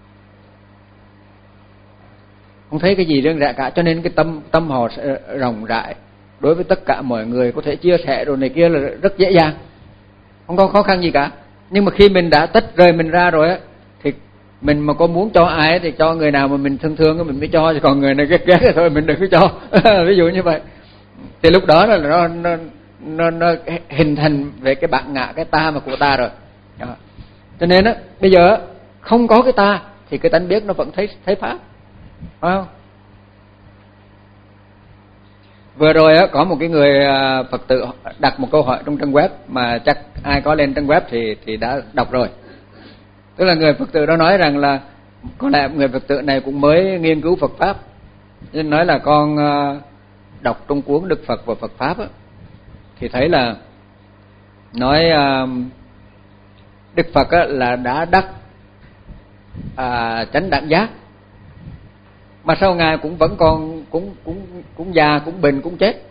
không thấy cái gì riêng rẽ cả. Cho nên cái tâm tâm họ sẽ rộng rãi đối với tất cả mọi người, có thể chia sẻ rồi này kia là rất dễ dàng, không có khó khăn gì cả. Nhưng mà khi mình đã tách rời mình ra rồi á, thì mình mà có muốn cho ai thì cho người nào mà mình thương thương mình mới cho, chứ còn người này ghét ghét thì thôi mình đừng có cho. Ví dụ như vậy, thì lúc đó là nó nó nó, nó hình thành về cái bản ngã, cái ta mà của ta rồi. Đó. Cho nên á bây giờ không có cái ta thì cái tánh biết nó vẫn thấy thấy pháp, phải không? Vừa rồi á, có một cái người Phật tử đặt một câu hỏi trong trang web mà chắc ai có lên trang web thì thì đã đọc rồi. Tức là người Phật tử đó nói rằng là có lẽ người Phật tử này cũng mới nghiên cứu Phật pháp, nên nói là con đọc trong cuốn Đức Phật và Phật pháp á, thì thấy là nói Đức Phật á, là đã đắc à, chánh đẳng giác, mà sau ngài cũng vẫn còn cũng cũng cũng già, cũng bệnh, cũng chết.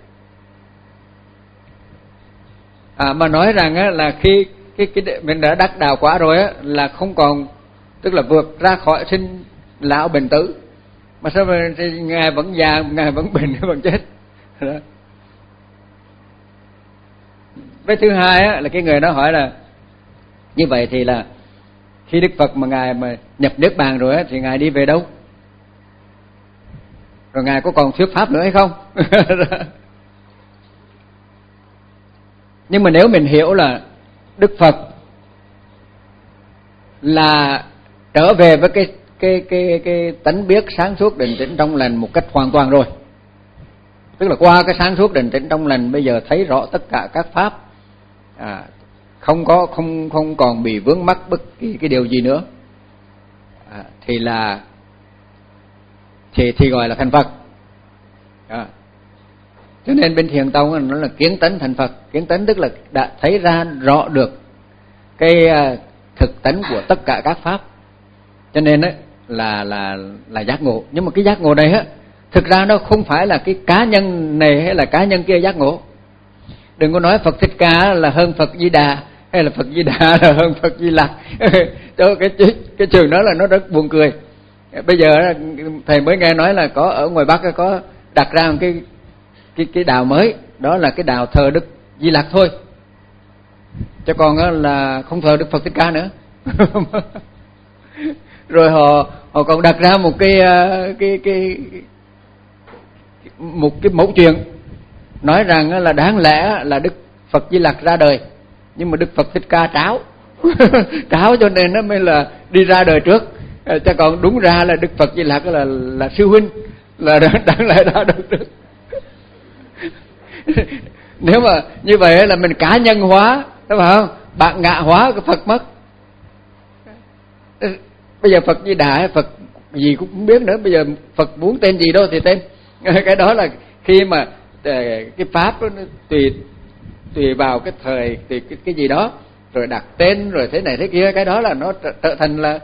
À, mà nói rằng á, là khi cái cái mình đã đắc đạo quả rồi á, là không còn, tức là vượt ra khỏi sinh lão bệnh tử, mà sao mà ngài vẫn già, ngài vẫn bệnh, vẫn chết. Đó. Với thứ hai á, là cái người đó hỏi là như vậy thì là khi Đức Phật mà ngài mà nhập niết bàn rồi á, thì ngài đi về đâu? Rồi ngài có còn thuyết pháp nữa hay không? Nhưng mà nếu mình hiểu là Đức Phật là trở về với cái cái cái cái tánh biết sáng suốt định tĩnh trong lành một cách hoàn toàn rồi, tức là qua cái sáng suốt định tĩnh trong lành bây giờ thấy rõ tất cả các pháp, à, không có không không còn bị vướng mắc bất kỳ cái điều gì nữa, à, thì là thì thì gọi là thành Phật. À. Cho nên bên Thiền Tông nó là kiến tánh thành Phật. Kiến tánh tức là đã thấy ra rõ được cái thực tánh của tất cả các pháp, cho nên đó là là là giác ngộ. Nhưng mà cái giác ngộ này á, thực ra nó không phải là cái cá nhân này hay là cá nhân kia giác ngộ. Đừng có nói Phật Thích Ca là hơn Phật Di Đà, hay là Phật Di Đà là hơn Phật Di Lặc. Cho cái cái trường đó là nó rất buồn cười. Bây giờ thầy mới nghe nói là có ở ngoài Bắc có đặt ra một cái cái cái đạo mới, đó là cái đạo thờ Đức Di Lặc thôi, chứ còn là không thờ Đức Phật Thích Ca nữa. Rồi họ họ còn đặt ra một cái cái cái một cái mẫu chuyện nói rằng là đáng lẽ là Đức Phật Di Lặc ra đời, nhưng mà Đức Phật Thích Ca tráo. Tráo cho nên nó mới là đi ra đời trước, chứ còn đúng ra là Đức Phật Di Lặc là là sư huynh, là đáng lẽ ra đời trước. Nếu mà như vậy là mình cá nhân hóa, đúng không? Bạn ngạ hóa cái Phật mất. Bây giờ Phật Di Đà, Phật gì cũng không biết nữa, bây giờ Phật muốn tên gì đâu thì tên. Cái đó là khi mà cái pháp đó, nó tùy tùy vào cái thời tùy cái, cái gì đó rồi đặt tên rồi thế này thế kia, cái đó là nó trở, trở thành là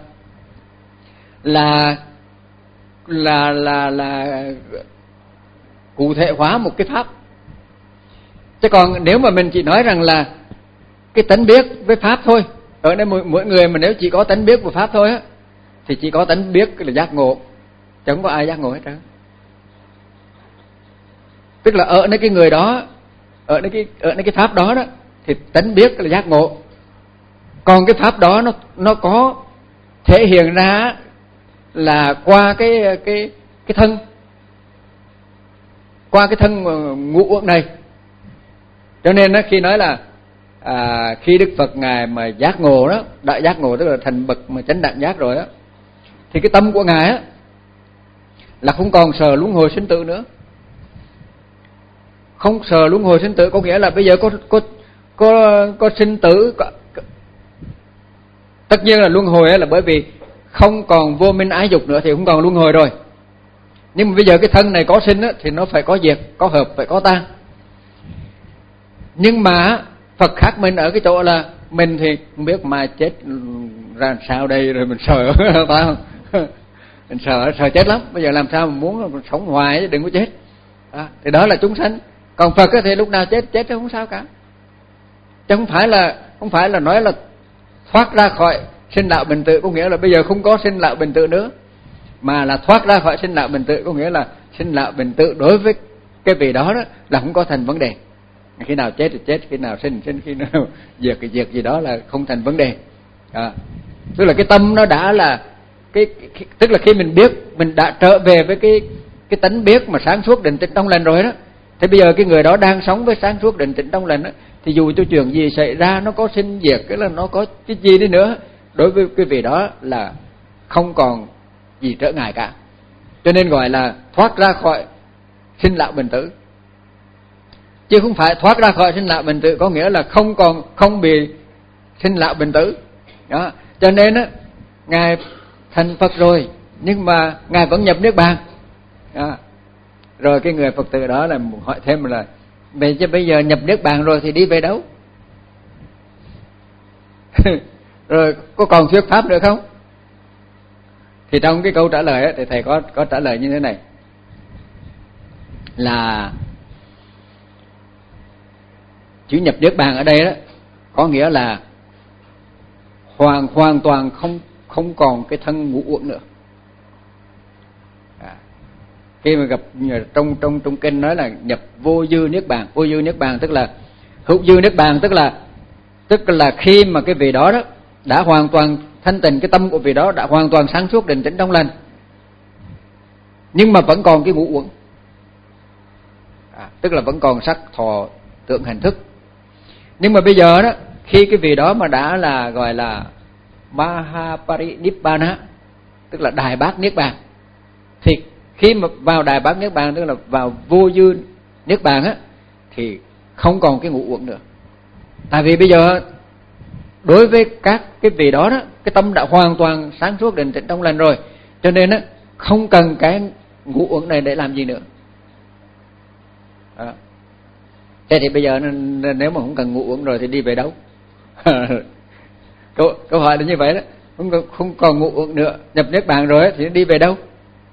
là là là là cụ thể hóa một cái pháp. Chứ còn nếu mà mình chỉ nói rằng là cái tánh biết với pháp thôi, ở đây mỗi, mỗi người mà nếu chỉ có tánh biết của pháp thôi á, thì chỉ có tánh biết là giác ngộ, chẳng có ai giác ngộ hết trơn. Tức là ở nơi cái người đó, ở nơi cái ở nơi cái pháp đó đó, thì tánh biết là giác ngộ. Còn cái pháp đó nó nó có thể hiện ra là qua cái cái cái thân, qua cái thân ngũ uẩn này. Cho nên đó, khi nói là à, khi Đức Phật ngài mà giác ngộ đó, đại giác ngộ tức là thành bậc mà chánh đẳng giác rồi đó, thì cái tâm của ngài á là không còn sờ luân hồi sinh tử nữa. Không sờ luân hồi sinh tử có nghĩa là bây giờ có có có có sinh tử, có, có, tất nhiên là luân hồi là bởi vì không còn vô minh ái dục nữa thì không còn luân hồi rồi. Nhưng mà bây giờ cái thân này có sinh á, thì nó phải có diệt, có hợp, phải có tan. Nhưng mà Phật khác mình ở cái chỗ là mình thì không biết mà chết ra sao đây, rồi mình sợ phải không? Mình sợ sợ chết lắm. Bây giờ làm sao mà muốn sống hoài chứ đừng có chết. À, thì đó là chúng sanh. Còn Phật thì lúc nào chết chết chứ không sao cả. Chứ không phải là không phải là nói là thoát ra khỏi sinh lão bệnh tử, có nghĩa là bây giờ không có sinh lão bệnh tử nữa, mà là thoát ra khỏi sinh lão bệnh tử, có nghĩa là sinh lão bệnh tử đối với cái vị đó, đó là không có thành vấn đề. Khi nào chết thì chết, khi nào sinh sinh, khi nào diệt thì diệt, gì đó là không thành vấn đề. À, tức là cái tâm nó đã là cái, cái tức là khi mình biết mình đã trở về với cái cái tánh biết mà sáng suốt định tĩnh trong lành rồi đó, thì bây giờ cái người đó đang sống với sáng suốt định tĩnh trong lành đó, thì dù cho chuyện gì xảy ra, nó có sinh diệt, cái là nó có cái gì đi nữa, đối với cái vị đó là không còn gì trở ngại cả. Cho nên gọi là thoát ra khỏi sinh lão bệnh tử. chứ không phải thoát ra khỏi sinh lão bệnh tử, có nghĩa là không còn không bị sinh lão bệnh tử. Đó, cho nên á, ngài thành Phật rồi nhưng mà ngài vẫn nhập niết bàn. Đó. Rồi cái người Phật tử đó là hỏi thêm là vậy chứ bây giờ nhập niết bàn rồi thì đi về đâu? Rồi có còn thuyết pháp nữa không? Thì trong cái câu trả lời ấy, thì thầy có có trả lời như thế này là chữ nhập niết bàn ở đây đó có nghĩa là hoàn hoàn toàn không không còn cái thân ngũ uẩn nữa. À, khi mà gặp trong trong trong kinh nói là nhập vô dư niết bàn, vô dư niết bàn tức là hữu dư niết bàn, tức là tức là khi mà cái vị đó đó đã hoàn toàn thanh tịnh, cái tâm của vị đó đã hoàn toàn sáng suốt, định tĩnh trong lành, nhưng mà vẫn còn cái ngũ uẩn. À, tức là vẫn còn sắc thọ tưởng hành thức. Nhưng mà bây giờ đó, khi cái vị đó mà đã là gọi là Mahapari니bbana, tức là đại bát niết bàn, thì khi mà vào đại bát niết bàn, tức là vào vô dư niết bàn á, thì không còn cái ngũ uẩn nữa. Tại vì bây giờ đối với các cái vị đó đó, cái tâm đã hoàn toàn sáng suốt định tĩnh trong lành rồi, cho nên á không cần cái ngũ uẩn này để làm gì nữa. Đó. Thế thì bây giờ nếu mà không cần ngũ uẩn rồi thì đi về đâu? câu, câu hỏi là như vậy đó, không, không còn ngũ uẩn nữa, nhập niết bàn rồi thì đi về đâu?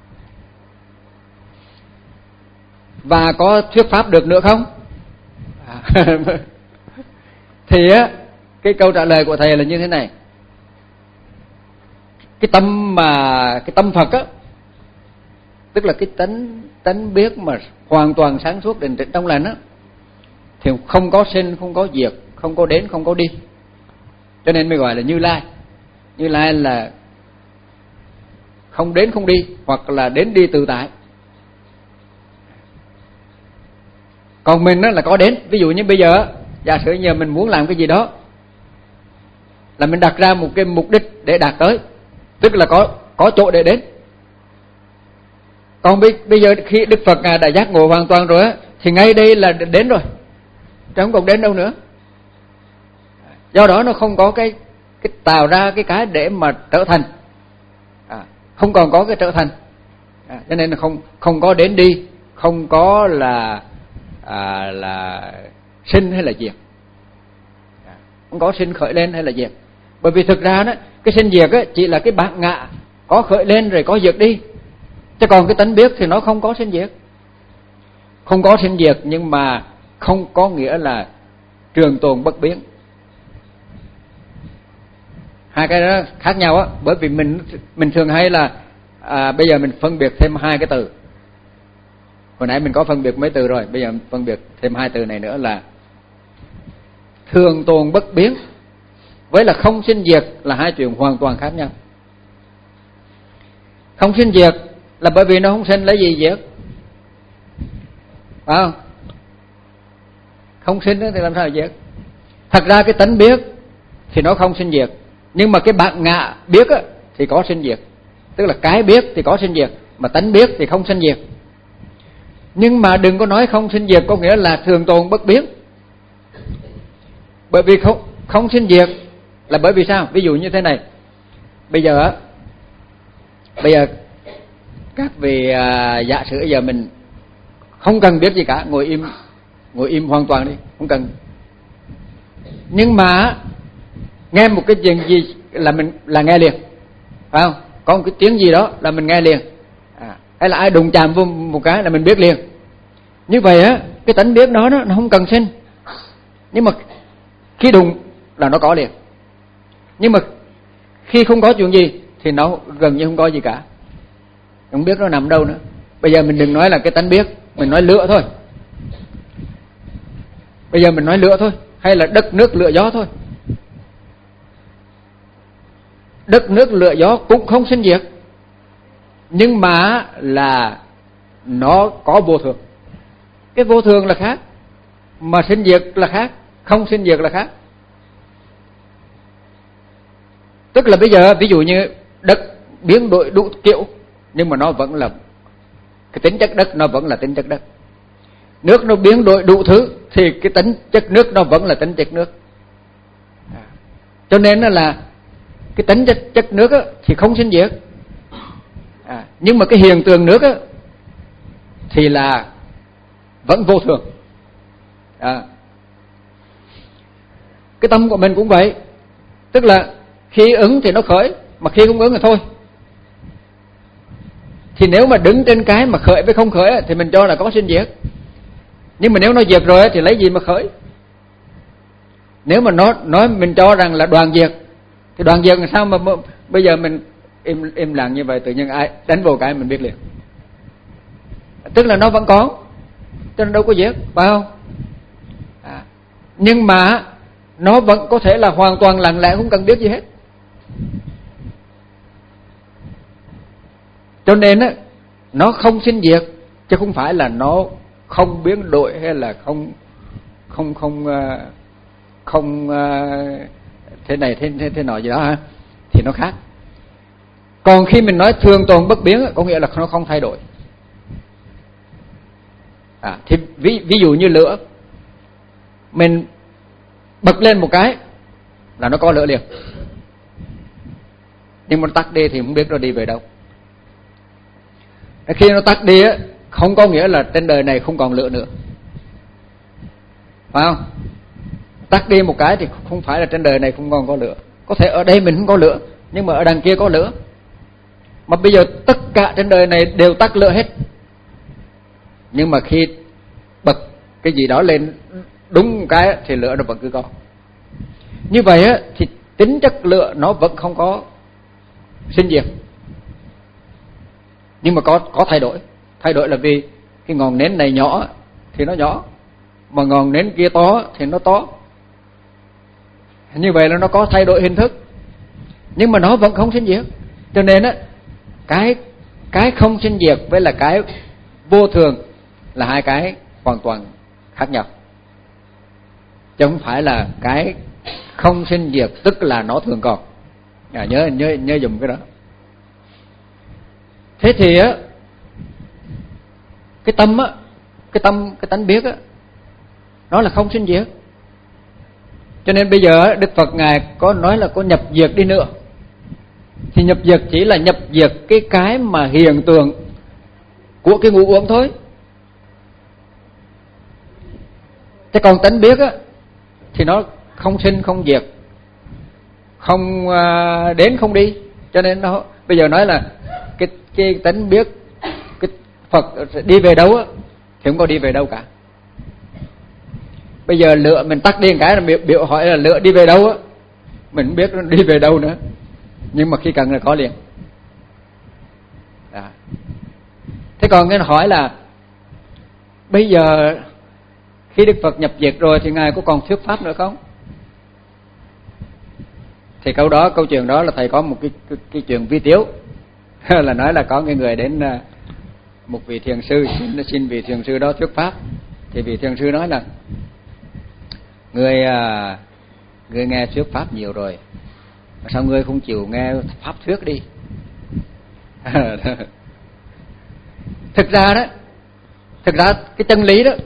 Và có thuyết pháp được nữa không? À, thì á cái câu trả lời của thầy là như thế này: cái tâm mà cái tâm Phật á, tức là cái tánh tánh biết mà hoàn toàn sáng suốt định tĩnh trong lành á, thì không có sinh, không có diệt, không có đến, không có đi, cho nên mới gọi là Như Lai. Như Lai là không đến không đi, hoặc là đến đi tự tại. Còn mình á là có đến. Ví dụ như bây giờ giả sử giờ mình muốn làm cái gì đó là mình đặt ra một cái mục đích để đạt tới, tức là có có chỗ để đến. Còn bây, bây giờ khi Đức Phật Ngài đã giác ngộ hoàn toàn rồi á, thì ngay đây là đến rồi, chứ không còn đến đâu nữa. Do đó nó không có cái cái tạo ra cái cái để mà trở thành, à, không còn có cái trở thành, à, cho nên là không không có đến đi, không có là à, là sinh hay là diệt, à, không có sinh khởi lên hay là diệt. Bởi vì thực ra đó cái sinh diệt á chỉ là cái bản ngã, có khởi lên rồi có diệt đi, chứ còn cái tánh biết thì nó không có sinh diệt. Không có sinh diệt nhưng mà không có nghĩa là trường tồn bất biến. Hai cái đó khác nhau á, bởi vì mình mình thường hay là à, bây giờ mình phân biệt thêm hai cái từ. Hồi nãy mình có phân biệt mấy từ rồi, bây giờ phân biệt thêm hai từ này nữa là thường tồn bất biến với là không sinh diệt là hai chuyện hoàn toàn khác nhau. Không sinh diệt là bởi vì nó không sinh lấy gì diệt, phải không? Không sinh thì làm sao diệt? Thật ra cái tánh biết thì nó không sinh diệt, nhưng mà cái bản ngã biết á, thì có sinh diệt. Tức là cái biết thì có sinh diệt, mà tánh biết thì không sinh diệt. Nhưng mà đừng có nói không sinh diệt có nghĩa là thường tồn bất biến. Bởi vì không, không sinh diệt là bởi vì sao? Ví dụ như thế này. Bây giờ á, bây giờ các vị à, giả sử giờ mình không cần biết gì cả, ngồi im, ngồi im hoàn toàn đi, không cần. Nhưng mà nghe một cái chuyện gì là mình là nghe liền, phải không? Có một cái tiếng gì đó là mình nghe liền, à, hay là ai đụng chạm vô một cái là mình biết liền. Như vậy á, cái tánh biết đó, đó nó không cần sinh, nhưng mà khi đụng là nó có liền. Nhưng mà khi không có chuyện gì thì nó gần như không có gì cả, không biết nó nằm đâu nữa. Bây giờ mình đừng nói là cái tánh biết, mình nói lửa thôi. Bây giờ mình nói lửa thôi, hay là đất nước lửa gió thôi. Đất nước lửa gió cũng không sinh diệt, nhưng mà là nó có vô thường. Cái vô thường là khác, mà sinh diệt là khác, không sinh diệt là khác. Tức là bây giờ ví dụ như đất biến đổi đủ kiểu, nhưng mà nó vẫn là cái tính chất đất, nó vẫn là tính chất đất. Nước nó biến đổi đủ thứ, thì cái tính chất nước nó vẫn là tính chất nước. Cho nên là cái tính chất, chất nước thì không sinh diệt. À, nhưng mà cái hiện tượng nước thì là vẫn vô thường. À, cái tâm của mình cũng vậy, tức là khi ứng thì nó khởi, mà khi không ứng thì thôi. Thì nếu mà đứng trên cái mà khởi với không khởi thì mình cho là có sinh diệt. Nhưng mà nếu nó diệt rồi thì lấy gì mà khởi? Nếu mà nó nói mình cho rằng là đoàn diệt thì đoàn diệt làm sao mà bây giờ mình im im lặng như vậy, tự nhiên ai đánh vô cái mình biết liền. Tức là nó vẫn có, cho nên đâu có diệt, phải không? À, nhưng mà nó vẫn có thể là hoàn toàn lặng lẽ, không cần biết gì hết. Cho nên á, nó không sinh diệt, chứ không phải là nó không biến đổi hay là không không không không thế này thế thế, thế nọ gì đó ha, thì nó khác. Còn khi mình nói thường tồn bất biến có nghĩa là nó không thay đổi. À, thì ví, ví dụ như lửa, mình bật lên một cái là nó có lửa liền, nhưng mà nó tắt đi thì không biết nó đi về đâu. Khi nó tắt đi á, không có nghĩa là trên đời này không còn lửa nữa, phải không? Tắt đi một cái thì không phải là trên đời này không còn có lửa. Có thể ở đây mình không có lửa, nhưng mà ở đằng kia có lửa. Mà bây giờ tất cả trên đời này đều tắt lửa hết, nhưng mà khi bật cái gì đó lên đúng một cái thì lửa nó vẫn cứ có. Như vậy á, thì tính chất lửa nó vẫn không có sinh diệt, nhưng mà có có thay đổi. Thay đổi là vì cái ngọn nến này nhỏ thì nó nhỏ, mà ngọn nến kia to thì nó to. Như vậy là nó có thay đổi hình thức, nhưng mà nó vẫn không sinh diệt. Cho nên á, cái cái không sinh diệt với là cái vô thường là hai cái hoàn toàn khác nhau, chứ không phải là cái không sinh diệt tức là nó thường còn. À, nhớ nhớ nhớ dùng cái đó. Thế thì á, cái tâm á, cái tâm cái tánh biết á, nó là không sinh diệt. Cho nên bây giờ Đức Phật ngài có nói là có nhập diệt đi nữa, thì nhập diệt chỉ là nhập diệt cái cái mà hiện tượng của cái ngũ uẩn thôi. Chứ còn tánh biết á thì nó không sinh không diệt, không đến không đi. Cho nên nó bây giờ nói là cái cái tánh biết cái Phật đi về đâu á thì không có đi về đâu cả. Bây giờ lửa mình tắt đi một cái là biểu, biểu hỏi là lửa đi về đâu á, mình không biết nó đi về đâu nữa, nhưng mà khi cần là có liền. À. Thế còn cái hỏi là bây giờ khi Đức Phật nhập diệt rồi thì ngài có còn thuyết pháp nữa không? Thì câu đó câu chuyện đó là thầy có một cái cái, cái chuyện vi tiếu là nói là có cái người đến một vị thiền sư, xin xin vị thiền sư đó thuyết pháp. Thì vị thiền sư nói là người người nghe thuyết pháp nhiều rồi, sao ngươi không chịu nghe pháp thuyết đi? Thực ra đó, thực ra cái chân lý đó,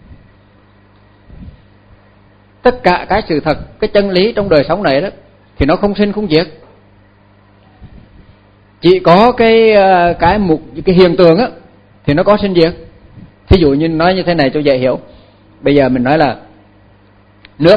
tất cả cái sự thật, cái chân lý trong đời sống này đó thì nó không sinh không diệt. Chỉ có cái cái một cái hiện tượng á thì nó có sinh diệt. Thí dụ như nói như thế này cho dễ hiểu. Bây giờ mình nói là nước,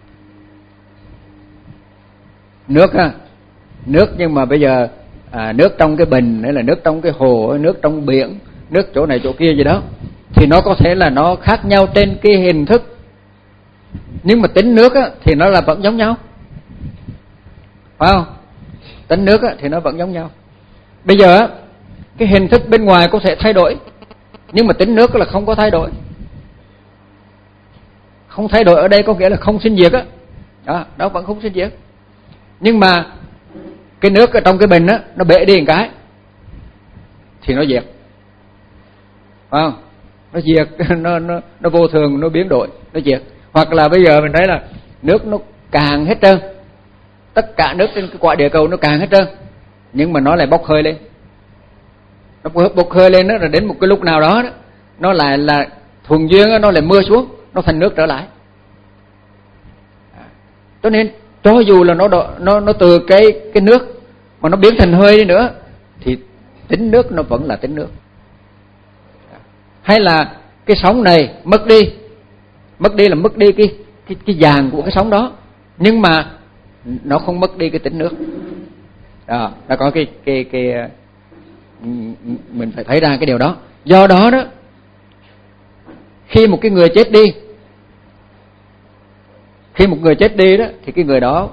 nước ha, nước nhưng mà bây giờ à, nước trong cái bình hay là nước trong cái hồ, nước trong biển, nước chỗ này chỗ kia gì đó, thì nó có thể là nó khác nhau trên cái hình thức, nhưng mà tính nước á, thì nó là vẫn giống nhau, phải không? Tính nước á, thì nó vẫn giống nhau. Bây giờ á, cái hình thức bên ngoài có thể thay đổi, nhưng mà tính nước là không có thay đổi. Không thay đổi ở đây có nghĩa là không sinh diệt á, đó, đó vẫn không sinh diệt. Nhưng mà cái nước ở trong cái bình á, nó bể đi một cái thì nó diệt, phải không? Nó diệt, nó nó nó vô thường, nó biến đổi, nó diệt. Hoặc là bây giờ mình thấy là nước nó càng hết trơn, tất cả nước trên cái quả địa cầu nó càng hết trơn, nhưng mà nó lại bốc hơi lên. Nó bốc hơi lên đó, rồi đến một cái lúc nào đó, đó nó lại là thuần duyên đó, nó lại mưa xuống, nó thành nước trở lại. Cho nên cho dù là nó nó nó từ cái cái nước mà nó biến thành hơi đi nữa thì tính nước nó vẫn là tính nước. Hay là cái sóng này mất đi, mất đi là mất đi cái cái cái vàng của cái sóng đó, nhưng mà nó không mất đi cái tính nước. Đó, đã có cái cái cái mình phải thấy ra cái điều đó. Do đó đó, khi một cái người chết đi, khi một người chết đi đó thì cái người đó,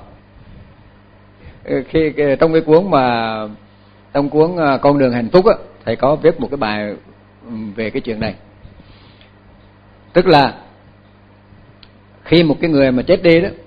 khi trong cái cuốn mà trong cuốn Con đường hạnh phúc á, thầy có viết một cái bài về cái chuyện này. Tức là khi một cái người mà chết đi đó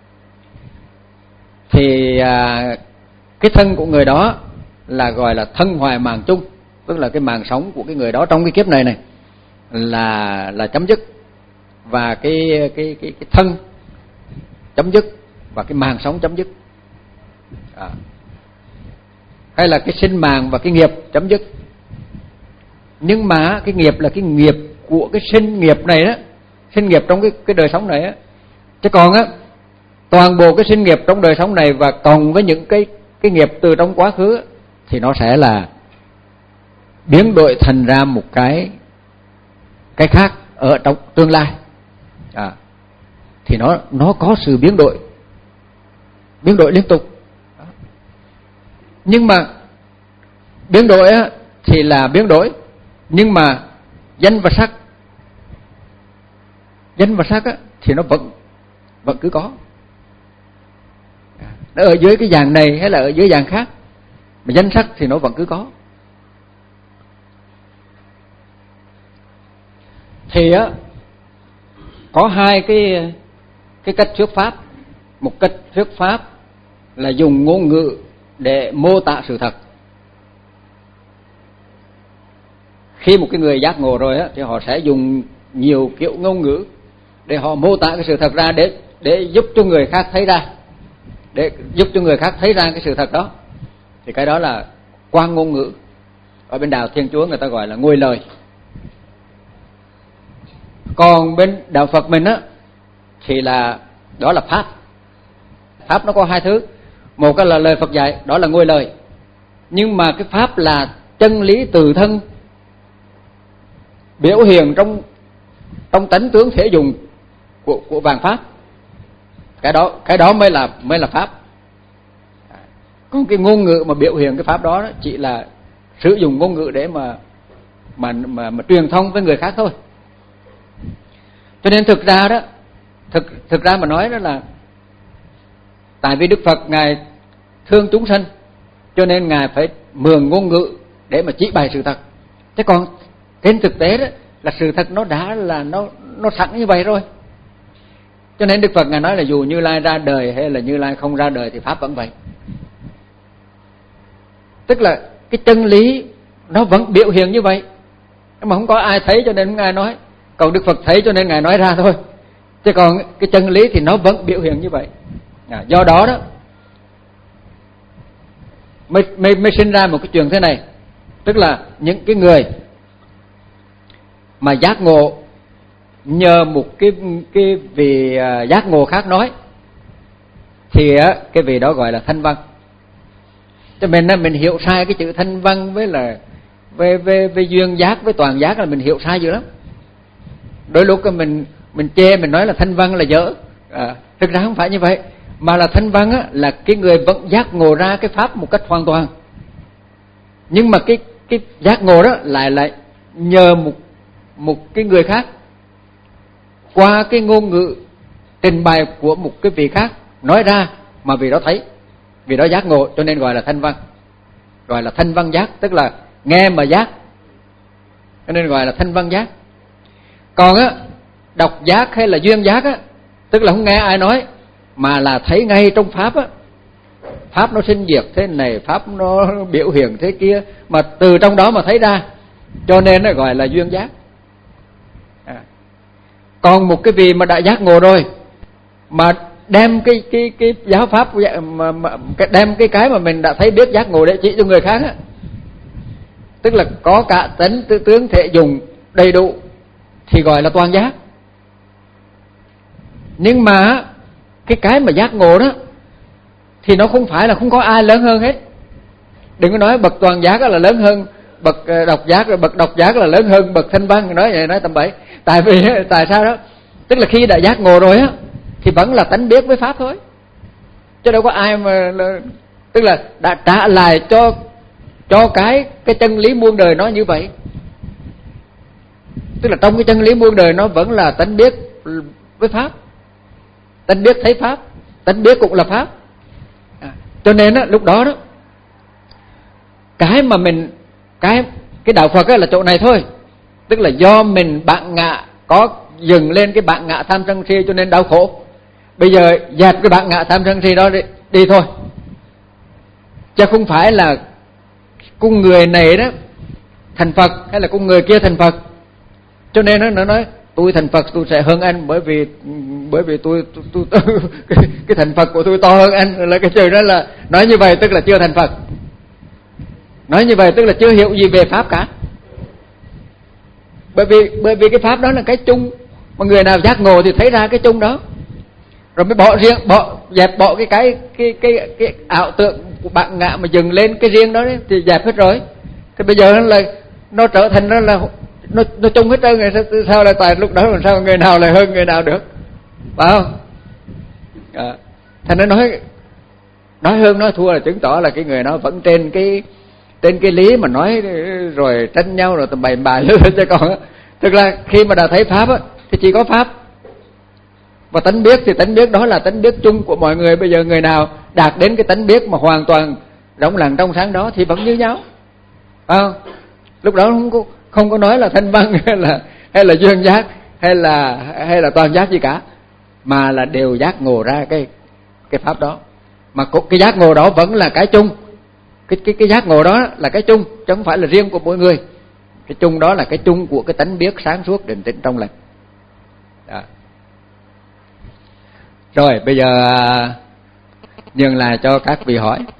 thì à, cái thân của người đó là gọi là thân hoài màng chung, tức là cái màng sống của cái người đó trong cái kiếp này này là là chấm dứt, và cái cái cái cái thân chấm dứt và cái màng sống chấm dứt. À. Hay là cái sinh màng và cái nghiệp chấm dứt. Nhưng mà cái nghiệp là cái nghiệp của cái sinh nghiệp này đó, sinh nghiệp trong cái cái đời sống này á. Chứ còn á, toàn bộ cái sinh nghiệp trong đời sống này và còn với những cái cái nghiệp từ trong quá khứ á, thì nó sẽ là biến đổi thành ra một cái cái khác ở trong tương lai. À. Thì nó nó có sự biến đổi, biến đổi liên tục. Nhưng mà biến đổi á, thì là biến đổi, nhưng mà danh và sắc, danh và sắc á, thì nó vẫn vẫn cứ có. Nó ở dưới cái dạng này hay là ở dưới dạng khác, mà danh sắc thì nó vẫn cứ có. Thì á, có hai cái cái cách thuyết pháp. Một cách thuyết pháp là dùng ngôn ngữ để mô tả sự thật. Khi một cái người giác ngộ rồi á, thì họ sẽ dùng nhiều kiểu ngôn ngữ để họ mô tả cái sự thật ra, để để giúp cho người khác thấy ra, để giúp cho người khác thấy ra cái sự thật đó. Thì cái đó là quan ngôn ngữ. Ở bên đạo Thiên Chúa người ta gọi là ngôi lời. Còn bên đạo Phật mình á, thì là đó là pháp. Pháp nó có hai thứ. Một cái là lời Phật dạy, đó là ngôi lời. Nhưng mà cái pháp là chân lý từ thân, biểu hiện trong trong tánh tướng thể dùng của của vạn pháp. Cái đó cái đó mới là mới là pháp. Còn cái ngôn ngữ mà biểu hiện cái pháp đó, đó chỉ là sử dụng ngôn ngữ để mà mà mà, mà truyền thông với người khác thôi. Cho nên thực ra đó, thực thực ra mà nói đó là tại vì Đức Phật ngài thương chúng sanh, cho nên ngài phải mượn ngôn ngữ để mà chỉ bày sự thật. Thế còn trên thực tế đó là sự thật nó đã là nó nó sẵn như vậy rồi. Cho nên Đức Phật ngài nói là dù Như Lai ra đời hay là Như Lai không ra đời thì pháp vẫn vậy. Tức là cái chân lý nó vẫn biểu hiện như vậy, nhưng mà không có ai thấy cho nên không ai nói. Còn Đức Phật thấy cho nên ngài nói ra thôi. Chứ còn cái chân lý thì nó vẫn biểu hiện như vậy. À, do đó đó mới, mới, mới sinh ra một cái chuyện thế này. Tức là những cái người mà giác ngộ nhờ một cái cái vị giác ngộ khác nói, thì cái vị đó gọi là thanh văn. Cho mình mình hiểu sai cái chữ thanh văn với là về về về duyên giác với toàn giác là mình hiểu sai dữ lắm. Đôi lúc mình mình chê mình nói là thanh văn là dở. À, thực ra không phải như vậy, mà là thanh văn á, là cái người vẫn giác ngộ ra cái pháp một cách hoàn toàn. Nhưng mà cái cái giác ngộ đó lại lại nhờ một một cái người khác, qua cái ngôn ngữ trình bày của một cái vị khác nói ra mà vị đó thấy, vị đó giác ngộ, cho nên gọi là thanh văn, gọi là thanh văn giác, tức là nghe mà giác, cho nên gọi là thanh văn giác. Còn á, độc giác hay là duyên giác á, tức là không nghe ai nói mà là thấy ngay trong pháp á, pháp nó sinh diệt thế này, pháp nó biểu hiện thế kia, mà từ trong đó mà thấy ra, cho nên nó gọi là duyên giác. À. Còn một cái vị mà đã giác ngộ rồi mà đem cái cái cái giáo pháp mà, mà đem cái cái mà mình đã thấy biết giác ngộ để chỉ cho người khác á, tức là có cả tánh tư tướng thể dùng đầy đủ, thì gọi là toàn giác. Nhưng mà cái cái mà giác ngộ đó thì nó không phải là không có ai lớn hơn hết. Đừng có nói bậc toàn giác là lớn hơn bậc độc giác, rồi bậc độc giác là lớn hơn bậc thanh văn, nói vậy nói tầm bậy. Tại vì tại sao đó? Tức là khi đã giác ngộ rồi á thì vẫn là tánh biết với pháp thôi, chứ đâu có ai mà là, tức là đã trả lại cho cho cái cái chân lý muôn đời nó như vậy. Tức là trong cái chân lý muôn đời nó vẫn là tánh biết với pháp, tánh biết thấy pháp, tánh biết cũng là pháp. À, cho nên á, lúc đó đó cái mà mình cái cái đạo Phật là chỗ này thôi. Tức là do mình bạn ngạ có dừng lên cái bạn ngạ tham sân si cho nên đau khổ. Bây giờ dẹp cái bạn ngạ tham sân si đó đi, đi thôi. Chứ không phải là con người này đó thành Phật hay là con người kia thành Phật. Cho nên nó, nó nói tôi thành Phật tôi sẽ hơn anh, bởi vì bởi vì tôi, tôi, tôi, tôi cái, cái thành Phật của tôi to hơn anh. Là cái chữ đó là nói như vậy tức là chưa thành Phật. Nói như vậy tức là chưa hiểu gì về pháp cả. Bởi vì bởi vì cái pháp đó là cái chung, mà người nào giác ngộ thì thấy ra cái chung đó, rồi mới bỏ riêng, bỏ dẹp bỏ cái cái cái cái cái ảo tượng của bạn ngạ mà dừng lên cái riêng đó đấy, thì dẹp hết rồi. Thì bây giờ nó là nó trở thành nó là nó nó chung hết trơn rồi. Sao, sao là tại lúc đó làm sao người nào lại hơn người nào được, phải không? À, thành nó nói nói hơn nói thua là chứng tỏ là cái người nó vẫn trên cái trên cái lý mà nói rồi tranh nhau rồi tầm bày bài chứ còn thực ra khi mà đã thấy pháp á thì chỉ có pháp, và tánh biết thì tánh biết đó là tánh biết chung của mọi người. Bây giờ người nào đạt đến cái tánh biết mà hoàn toàn rộng lặng trong sáng đó thì vẫn như nhau, phải không? Lúc đó không có không có nói là thanh văn hay là hay là duyên giác hay là hay là toàn giác gì cả, mà là đều giác ngộ ra cái cái pháp đó. Mà cái giác ngộ đó vẫn là cái chung. Cái cái cái giác ngộ đó là cái chung chứ không phải là riêng của mỗi người. Cái chung đó là cái chung của cái tánh biết sáng suốt định tĩnh trong lành. Đó. Rồi bây giờ nhường lại cho các vị hỏi.